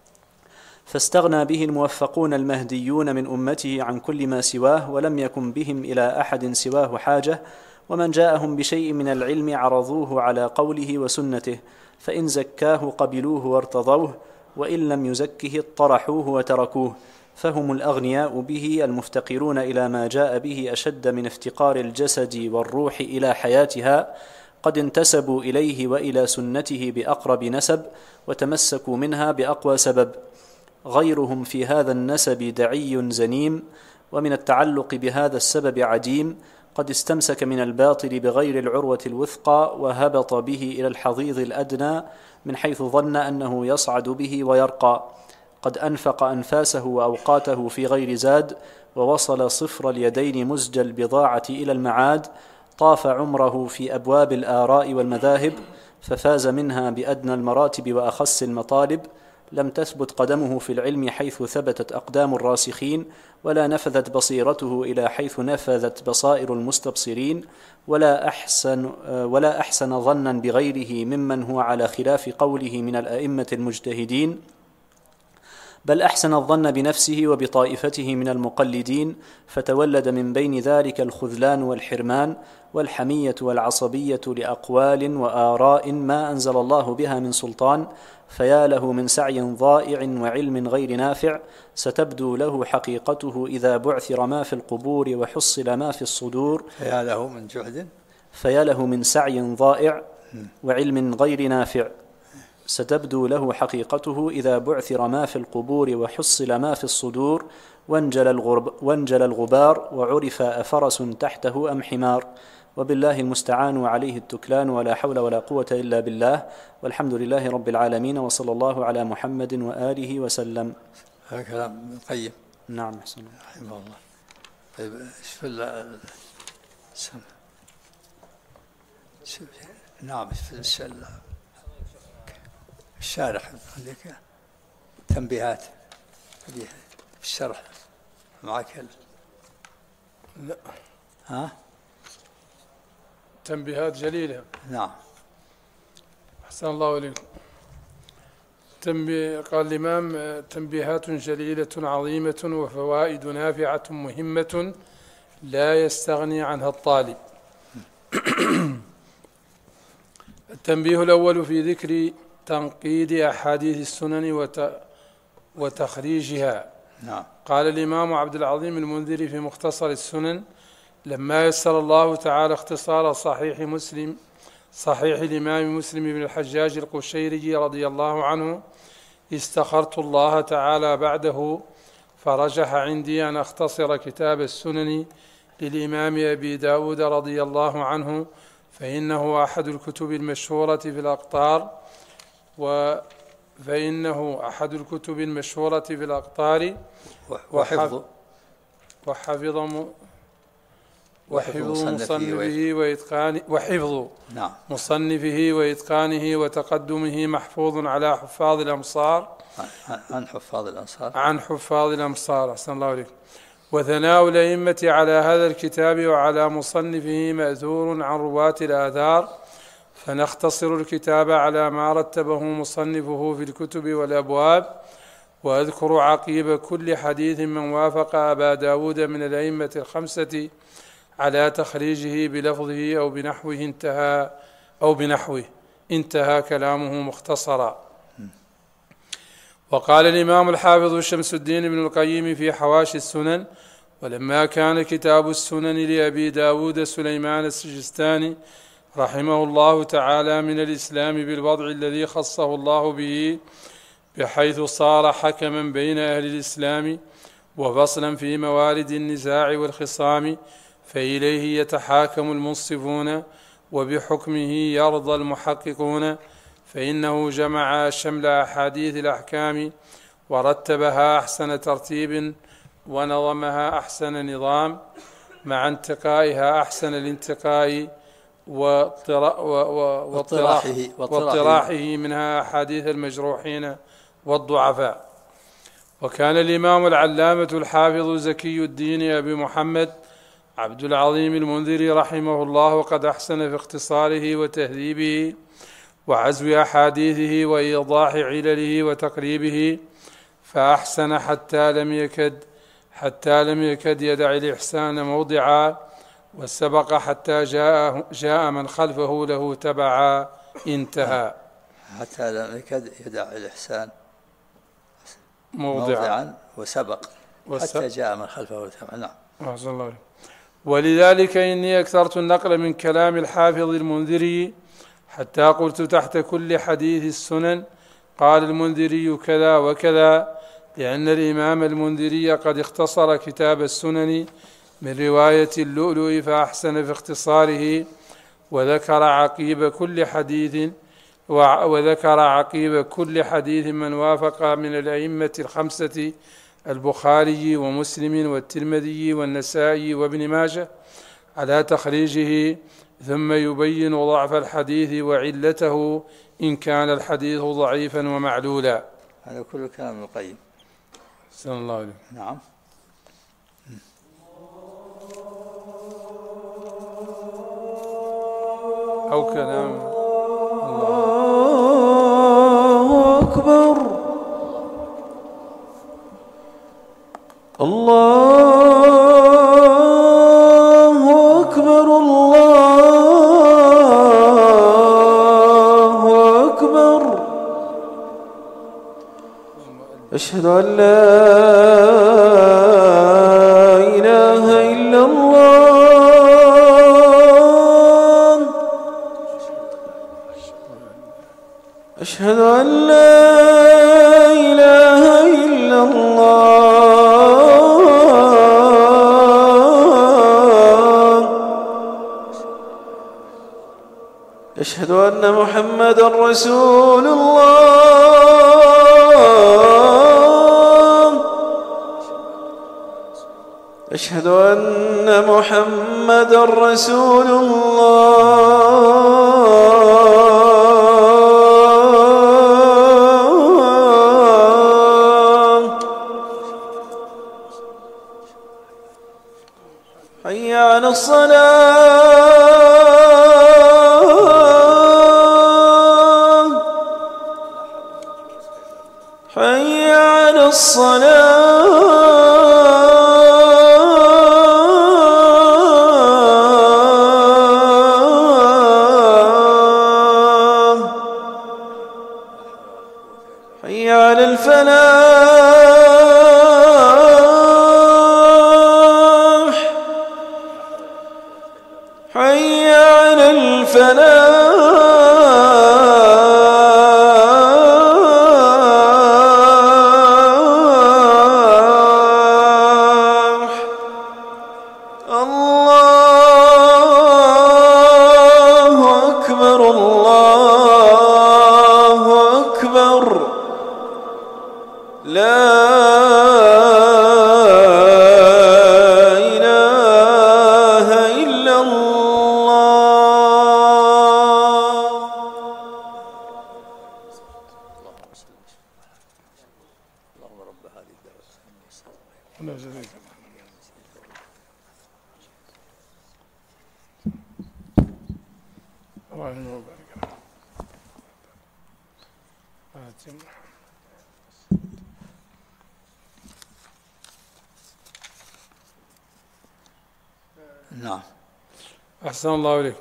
فاستغنى به الموفقون المهديون من أمته عن كل ما سواه، ولم يكن بهم إلى أحد سواه حاجة، ومن جاءهم بشيء من العلم عرضوه على قوله وسنته، فإن زكاه قبلوه وارتضوه، وإن لم يزكه اطرحوه وتركوه، فهم الأغنياء به المفتقرون إلى ما جاء به أشد من افتقار الجسد والروح إلى حياتها، قد انتسبوا إليه وإلى سنته بأقرب نسب، وتمسكوا منها بأقوى سبب. غيرهم في هذا النسب دعي زنيم، ومن التعلق بهذا السبب عديم، قد استمسك من الباطل بغير العروة الوثقى، وهبط به إلى الحضيض الأدنى من حيث ظن أنه يصعد به ويرقى. قد أنفق أنفاسه وأوقاته في غير زاد، ووصل صفر اليدين مزج البضاعة إلى المعاد، طاف عمره في أبواب الآراء والمذاهب، ففاز منها بأدنى المراتب وأخس المطالب. لم تثبت قدمه في العلم حيث ثبتت أقدام الراسخين، ولا نفذت بصيرته إلى حيث نفذت بصائر المستبصرين، ولا أحسن ظنا بغيره ممن هو على خلاف قوله من الأئمة المجتهدين، بل أحسن الظن بنفسه وبطائفته من المقلدين، فتولد من بين ذلك الخذلان والحرمان والحمية والعصبية لأقوال وآراء ما أنزل الله بها من سلطان، فيا له من سعي ضائع وعلم غير نافع، ستبدو له حقيقته إذا بعثر ما في القبور وحصل ما في الصدور. فيا له من جهد، فيا له من سعي ضائع وعلم غير نافع، ستبدو له حقيقته إذا بعثر ما في القبور وحصل ما في الصدور، وانجل الغبار، وعرف أفرس تحته أم حمار. وبالله المستعان وعليه التكلان، ولا حول ولا قوة إلا بالله، والحمد لله رب العالمين، وصلى الله على محمد وآله وسلم. هذا كلام ابن القيم. نعم أحسن رحمه الله. طيب نعم في الشارح عندك تنبيهات في الشرح معك لا. ها؟ تنبيهات جليلة. نعم. أحسن الله إليكم. قال الإمام: تنبيهات جليلة عظيمة وفوائد نافعة مهمة لا يستغني عنها الطالب. التنبيه الأول في ذكر تنقيد أحاديث السنن وتخريجها. نعم. قال الإمام عبد العظيم المنذري في مختصر السنن: لما يسر الله تعالى اختصار صحيح مسلم صحيح الإمام مسلم بن الحجاج القشيري رضي الله عنه: استخرت الله تعالى بعده فرجح عندي أن أختصر كتاب السنن للإمام أبي داود رضي الله عنه، فإنه أحد الكتب المشهورة في الأقطار وحفظ مصنفه وإتقانه وتقدمه محفوظ على حفاظ الأمصار عن حفاظ الأمصار أحسن الله عليك. وثناء الأئمة على هذا الكتاب وعلى مصنفه مأثور عن رواة الآثار، فنختصر الكتاب على ما رتبه مصنفه في الكتب والأبواب، وأذكر عقيب كل حديث من وافق أبا داود من الأئمة الخمسة على تخريجه بلفظه أو بنحوه انتهى كلامه مختصرا. وقال الإمام الحافظ شمس الدين بن القيم في حواشي السنن: ولما كان كتاب السنن لأبي داود سليمان السجستاني رحمه الله تعالى من الإسلام بالوضع الذي خصه الله به، بحيث صار حكما بين أهل الإسلام وفصلا في موارد النزاع والخصام، فإليه يتحاكم المنصفون وبحكمه يرضى المحققون، فإنه جمع شمل أحاديث الأحكام ورتبها أحسن ترتيب ونظمها أحسن نظام، مع انتقائها أحسن الانتقاء واطراحه منها أحاديث المجروحين والضعفاء. وكان الإمام العلامة الحافظ زكي الدين أبي محمد عبد العظيم المنذري رحمه الله قد أحسن في اختصاره وتهذيبه وعزو أحاديثه وإيضاح علله وتقريبه، فأحسن حتى لم يكد يدع الإحسان موضعا، والسبق حتى جاء من خلفه له تبعا انتهى. حتى لم يكد يدع الإحسان موضعا وسبق حتى جاء من خلفه تبعا. نعم. ولذلك إني أكثرت النقل من كلام الحافظ المنذري، حتى قلت تحت كل حديث السنن قال المنذري كذا وكذا، لأن الإمام المنذري قد اختصر كتاب السنن من رواية اللؤلؤ فأحسن في اختصاره، وذكر عقيب كل حديث من وافق من الأئمة الخمسة: البخاري ومسلم والترمذي والنسائي وابن ماجه، على تخريجه، ثم يبين ضعف الحديث وعلته إن كان الحديث ضعيفا ومعلولا. هذا كل كلام ابن القيم. صلى الله عليه. نعم. أو كلام الله أكبر الله أكبر الله أكبر. أشهد أن لا إله إلا الله، أشهد أن لا إله إلا الله، أشهد أن محمدا رسول الله، أشهد أن محمدا رسول الله. حي على الصلاة، حي على الصلاة. حي على الفلاح، حي على الفلاح. الله أكبر الله أكبر لا إله إلا الله. اللهم رب هذه الدعوة نعم. أحسن الله إليكم.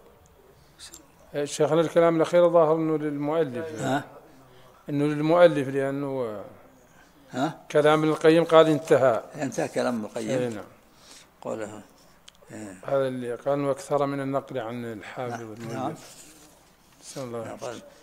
شيخنا الكلام الأخير ظاهر أنه للمؤلف، أنه للمؤلف لأنه كلام ابن القيم قال انتهى كلام ابن القيم. نعم. قوله هذا اللي قال أنه أكثر من النقل عن الحافظ والمؤلف. أحسن الله.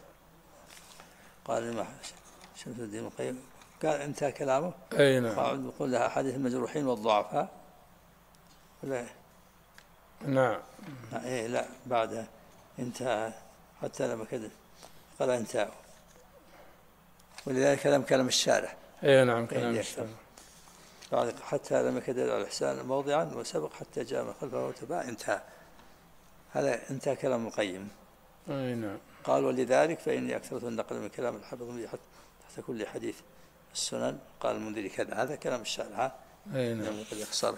قال شمس الدين القيم قال انتهى كلامه. أي نعم. قاعد يقول لها أحاديث المجروحين والضعفاء. لا نعم. إيه لا بعدها انتهى حتى لما كذا قال انتهى، ولذلك كلام الشارح. اي نعم كلام الشارح. بعد حتى لما كذا على الإحسان موضعا وسبق حتى جاء من خلفه وتبع انتهى. هذا انتهى كلام القيم. اي نعم. قال ولذلك فإني أكثرت النقل من كلام الحافظ تحت كل حديث السنن. قال المنذري كذا، هذا كلام الشارح. اي نعم. قد يختصر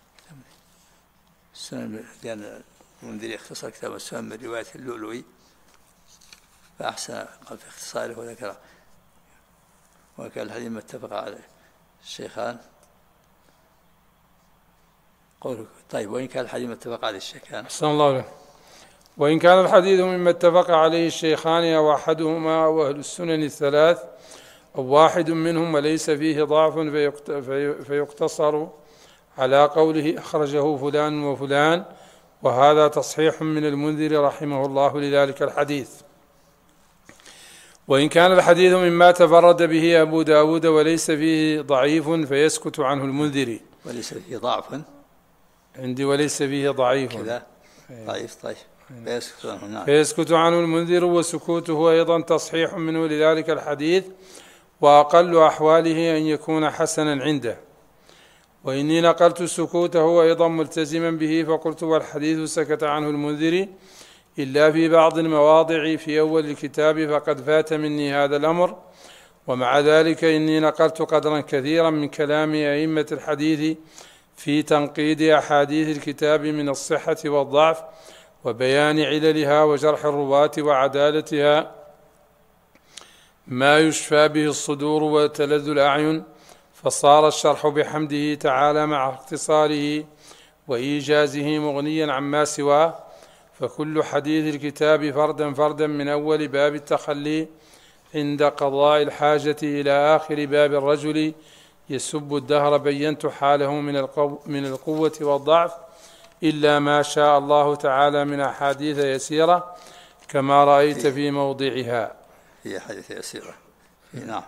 السنن لأن المنذري اختصر كتاب السنن من رواية اللؤلؤي فأحسن قال في اختصاره وذكره. وكان الحديث ما اتفق عليه الشيخان. قولك طيب وإن كان الحديث ما اتفق عليه الشيخان. أحسن الله له. وإن كان الحديث مما اتفق عليه الشيخان أو أحدهما أو أهل السنن الثلاث أو واحد منهم وليس فيه ضعف فيقتصر على قوله أخرجه فلان وفلان، وهذا تصحيح من المنذر رحمه الله لذلك الحديث. وإن كان الحديث مما تفرد به أبو داود وليس فيه ضعيف فيسكت عنه المنذري. وليس فيه ضعف عندي وليس فيه ضعيف كذا ضعيف. طيب فيسكت عنه. نعم. فيسكت عنه المنذر، وسكوته أيضا تصحيح منه لذلك الحديث، وأقل أحواله أن يكون حسنا عنده. وإني نقلت سكوته أيضا ملتزما به فقلت والحديث سكت عنه المنذري إلا في بعض المواضع في أول الكتاب فقد فات مني هذا الأمر. ومع ذلك إني نقلت قدرا كثيرا من كلام أئمة الحديث في تنقيد أحاديث الكتاب من الصحة والضعف وبيان عللها وجرح الرواة وعدالتها ما يشفى به الصدور وتلذ الأعين، فصار الشرح بحمده تعالى مع اختصاره وإيجازه مغنيا عما سواه. فكل حديث الكتاب فردا فردا من أول باب التخلي عند قضاء الحاجة إلى آخر باب الرجل يسب الدهر بينت حاله من القوة والضعف إلا ما شاء الله تعالى من أحاديث يسيرة كما رأيت في موضعها. هي حديث يسيرة. نعم.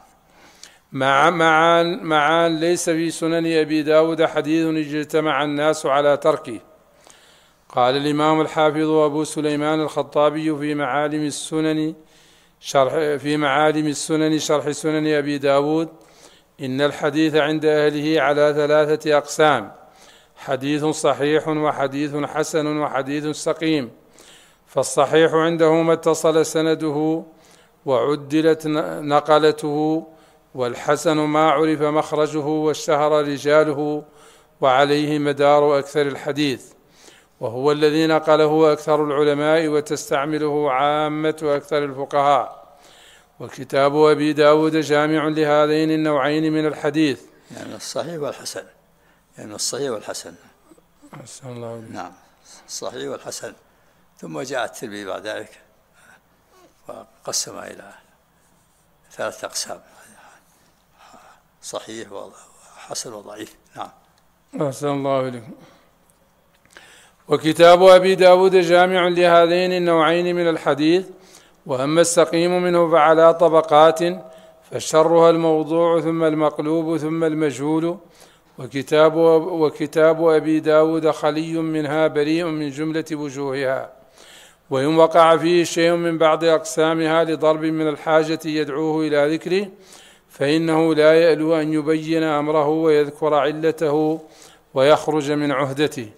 مع ليس في سنن أبي داود حديث اجتمع الناس على تركه. قال الإمام الحافظ أبو سليمان الخطابي في معالم السنن شرح سنن أبي داود إن الحديث عند أهله على 3 أقسام: حديث صحيح وحديث حسن وحديث سقيم. فالصحيح عنده ما اتصل سنده وعدلت نقلته، والحسن ما عرف مخرجه واشتهر رجاله وعليه مدار أكثر الحديث، وهو الذي نقله أكثر العلماء وتستعمله عامة أكثر الفقهاء. وكتاب أبي داود جامع لهذين النوعين من الحديث، يعني الصحيح والحسن. يعني الصحيح والحسن. أحسن الله عليك. نعم، الصحيح والحسن. ثم جاء الترمذي بعد ذلك وقسم إلى 3 أقسام: صحيح وحسن وضعيف. نعم. أحسن الله إليكم. وكتاب أبي داود جامع لهذين النوعين من الحديث. وأما السقيم منه فعلى طبقات، فشرها الموضوع ثم المقلوب ثم المجهول، وكتاب أبي داود خلي منها بريء من جملة وجوهها، وإن وقع فيه شيء من بعض أقسامها لضرب من الحاجة يدعوه إلى ذكره فإنه لا يألو أن يبين أمره ويذكر علته ويخرج من عهدته.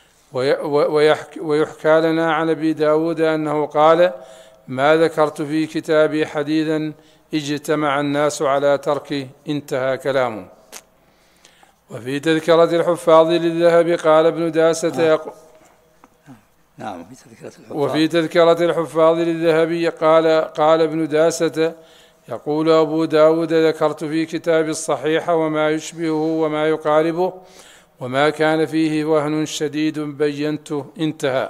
ويحكى لنا عن أبي داود أنه قال: ما ذكرت في كتابي حديثا اجتمع الناس على تركه، انتهى كلامه. وفي تذكرة الحفاظ للذهب قال ابن داسة نعم في تذكرة الحفاظ. وفي تذكرة الحفاظ للذهبي قال ابن داسة: يقول أبو داود: ذكرت في كتاب الصحيح وما يشبهه وما يقاربه، وما كان فيه وهن شديد بينته، انتهى.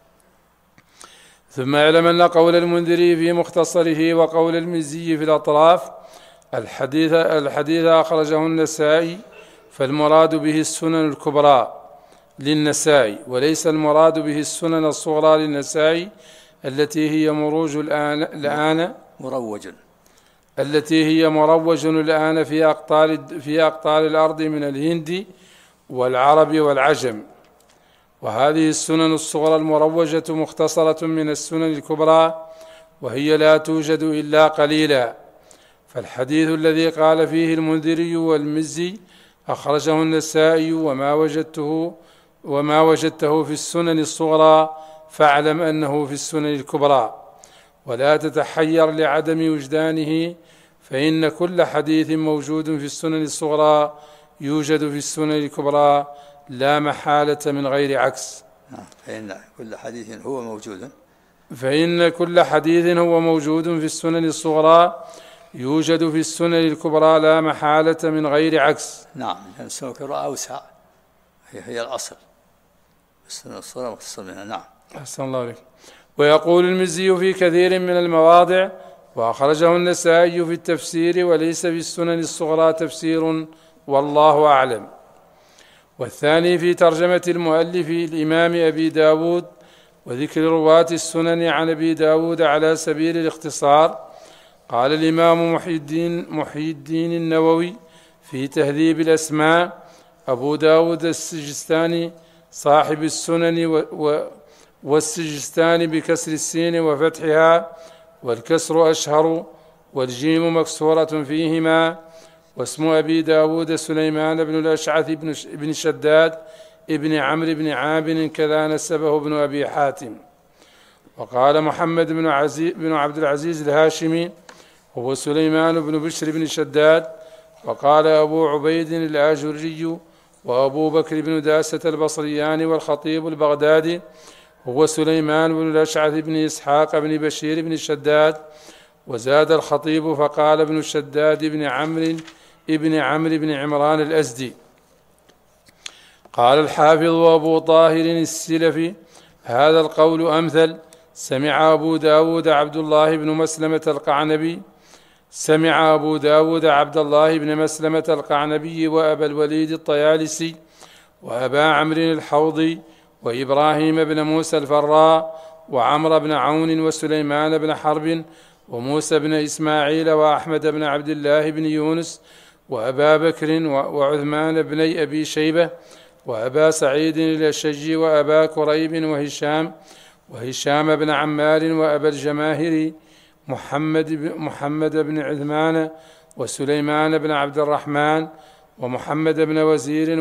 ثم اعلم أن قول المنذري في مختصره وقول المزي في الأطراف الحديث أخرجه النسائي، فالمراد به السنن الكبرى للنسائي، وليس المراد به السنن الصغرى للنسائي التي هي مروج الآن في أقطار الأرض من الهند والعرب والعجم. وهذه السنن الصغرى المروجة مختصرة من السنن الكبرى، وهي لا توجد إلا قليلا. فالحديث الذي قال فيه المنذري والمزي أخرجه النسائي وما وجدته في السنن الصغرى فاعلم أنه في السنن الكبرى، ولا تتحير لعدم وجدانه، فإن كل حديث موجود في السنن الصغرى يوجد في السنن الكبرى لا محالة من غير عكس. فإن كل حديث هو موجود في السنن الصغرى يوجد في السنن الكبرى لا محالة من غير عكس. نعم، لأن السنن الكبرى أوسع، هي الأصل، السنن الصغرى مختصر منها. نعم. أحسن الله عليك. ويقول المزي في كثير من المواضع: وأخرجه النسائي في التفسير وليس في السنن الصغرى تفسير، والله أعلم. والثاني في ترجمة المؤلف الإمام أبي داود وذكر رواة السنن عن أبي داود على سبيل الاختصار. قال الإمام محي الدين النووي في تهذيب الأسماء: أبو داود السجستاني صاحب السنن، والسجستاني بكسر السين وفتحها، والكسر أشهر، والجيم مكسورة فيهما. واسم أبي داود سليمان بن الأشعث بن شداد ابن عمرو بن عابد، كذا نسبه ابن أبي حاتم. وقال محمد بن عبد العزيز الهاشمي: هو سليمان بن بشر بن شداد. وقال أبو عبيد الآجري وأبو بكر بن داسة البصريان والخطيب البغدادي: هو سليمان بن الأشعث بن إسحاق بن بشير بن شداد. وزاد الخطيب فقال ابن شداد بن عمرو بن عمران الأزدي. قال الحافظ أبو طاهر السلفي: هذا القول أمثل. سمع أبو داود عبد الله بن مسلمة القعنبي وأبا الوليد الطيالسي وأبا عمرو الحوضي وإبراهيم بن موسى الفراء وعمر بن عون وسليمان بن حرب وموسى بن إسماعيل وأحمد بن عبد الله بن يونس وأبا بكر وعثمان بن أبي شيبة وأبا سعيد الأشجي وأبا كريب وهشام بن عمار وأبا الجماهير محمد بن عثمان وسليمان بن عبد الرحمن ومحمد بن وزير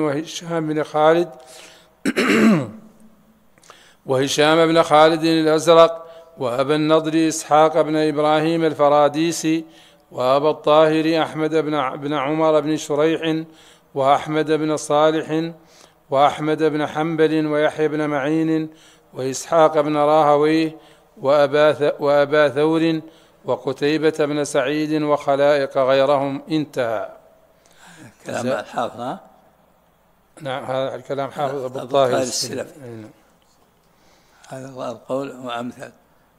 وهشام بن خالد الأزرق وأبا النضر إسحاق بن إبراهيم الفراديسي وأبا الطاهر أحمد بن عمر بن شريح وأحمد بن صالح وأحمد بن حنبل ويحيى بن معين وإسحاق بن راهويه وأبا ثور وقتيبة بن سعيد وخلائق غيرهم، انتهى. كلام الحافظ. نعم، هذا الكلام حافظ أبو الطاهر السلفي. هذا القول أمثل،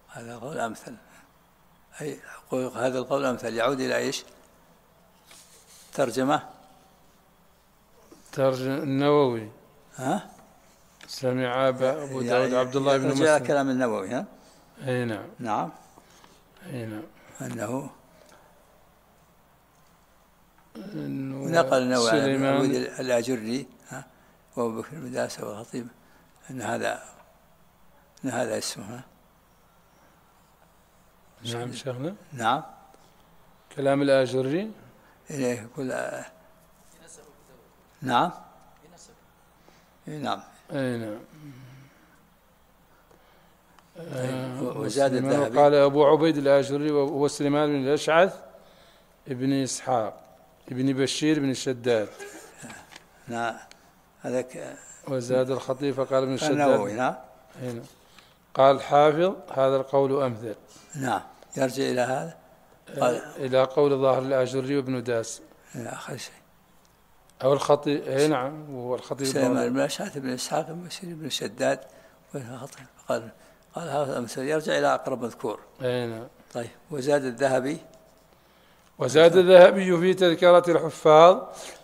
أي هذا القول أمثل يعود إلى إيش؟ ترجمة النووي. سمع أبو داود عبد الله بن مسلم. جاء كلام النووي. أي نعم. نعم. أي نعم. أنه ونقل النووي عن سليمان داود الآجري وأبو بكر بن داسة والخطيب أن هذا اسمه. نعم شيخنا. نعم. كلام الآجري إليه يقول نعم. نعم. أي نعم. وزاد الذهبي قال أبو عبيد الآجري وهو سليمان بن الأشعث ابن إسحاق ابن بشير بن الشداد. نعم هذاك. وزاد الخطيب فقال ابن الشداد. النووي. نعم. قال الحافظ هذا القول أمثل. نعم يرجع إلى هذا. قال إلى قول ظاهر الآجري وابن داس آخر شيء أو الخطيب. أي نعم وهو الخطيب سليمان بن الأشعث بن إسحاق بن بشير بن الشداد قال هذا أمثل يرجع إلى أقرب مذكور. أي نعم. طيب وزاد الذهبي في تذكرة الحفاظ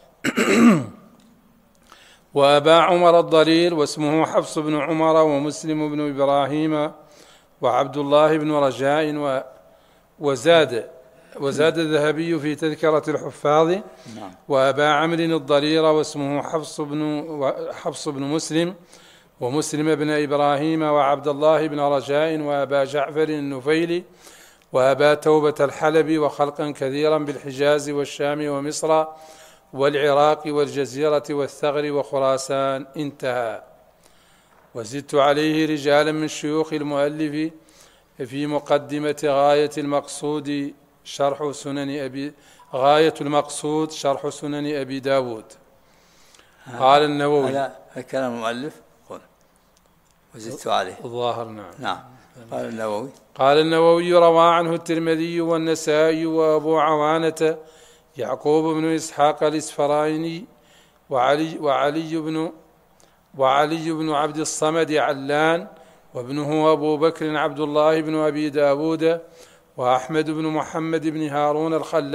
وأبا عمر الضرير واسمه حفص بن عمر ومسلم بن إبراهيم وعبد الله بن رجاء وزاد الذهبي في تذكرة الحفاظ وأبا عمرو الضرير واسمه حفص بن مسلم ومسلم بن إبراهيم وعبد الله بن رجاء وأبا جعفر النفيلي وأبا توبة الحلبي وخلقا كثيرا بالحجاز والشام ومصر والعراق والجزيرة والثغر وخراسان. انتهى. وزدت عليه رجالا من شيوخ المؤلف في مقدمة غاية المقصود شرح سنن أبي داود. قال النووي هذا كلام المؤلف وزدت عليه الظاهر. نعم. قال النووي روى عنه الترمذي والنسائي وأبو عوانة يعقوب بن إسحاق الإسفرايني وعلي بن عبد الصمد علان وابنه أبو بكر عبد الله بن أبي داود وأحمد بن محمد بن هارون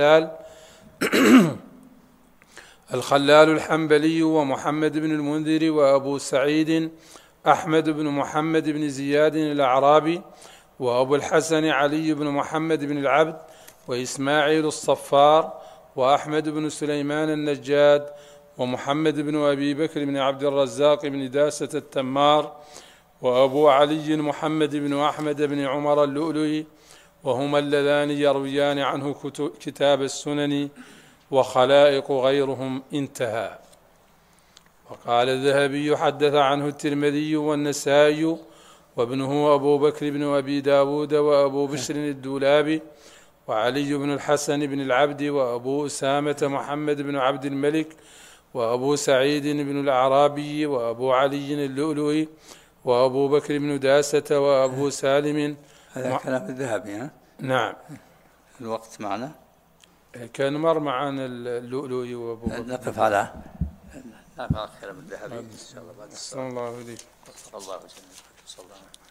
الخلال الحنبلي ومحمد بن المنذر وأبو سعيد أحمد بن محمد بن زياد الأعرابي وأبو الحسن علي بن محمد بن العبد وإسماعيل الصفار وأحمد بن سليمان النجاد ومحمد بن أبي بكر بن عبد الرزاق بن داسة التمار وأبو علي محمد بن أحمد بن عمر اللؤلؤي وهما اللذان يرويان عنه كتاب السنن وخلائق غيرهم. انتهى. وقال الذهبي حدث عنه الترمذي والنسائي وابنه أبو بكر بن أبي داود وأبو بشر الدولابي وعلي بن الحسن بن العبد وأبو أسامة محمد بن عبد الملك وأبو سعيد بن الأعرابي وأبو علي اللؤلؤي وأبو بكر بن داسة وأبو سالم. هذا كلام الذهبي. نعم. الوقت معنا كان مر معنا اللؤلؤي وأبو بكر. نقف على كلام الذهبي إن شاء الله بعد الصلاة. الله عليك. الله وسلم.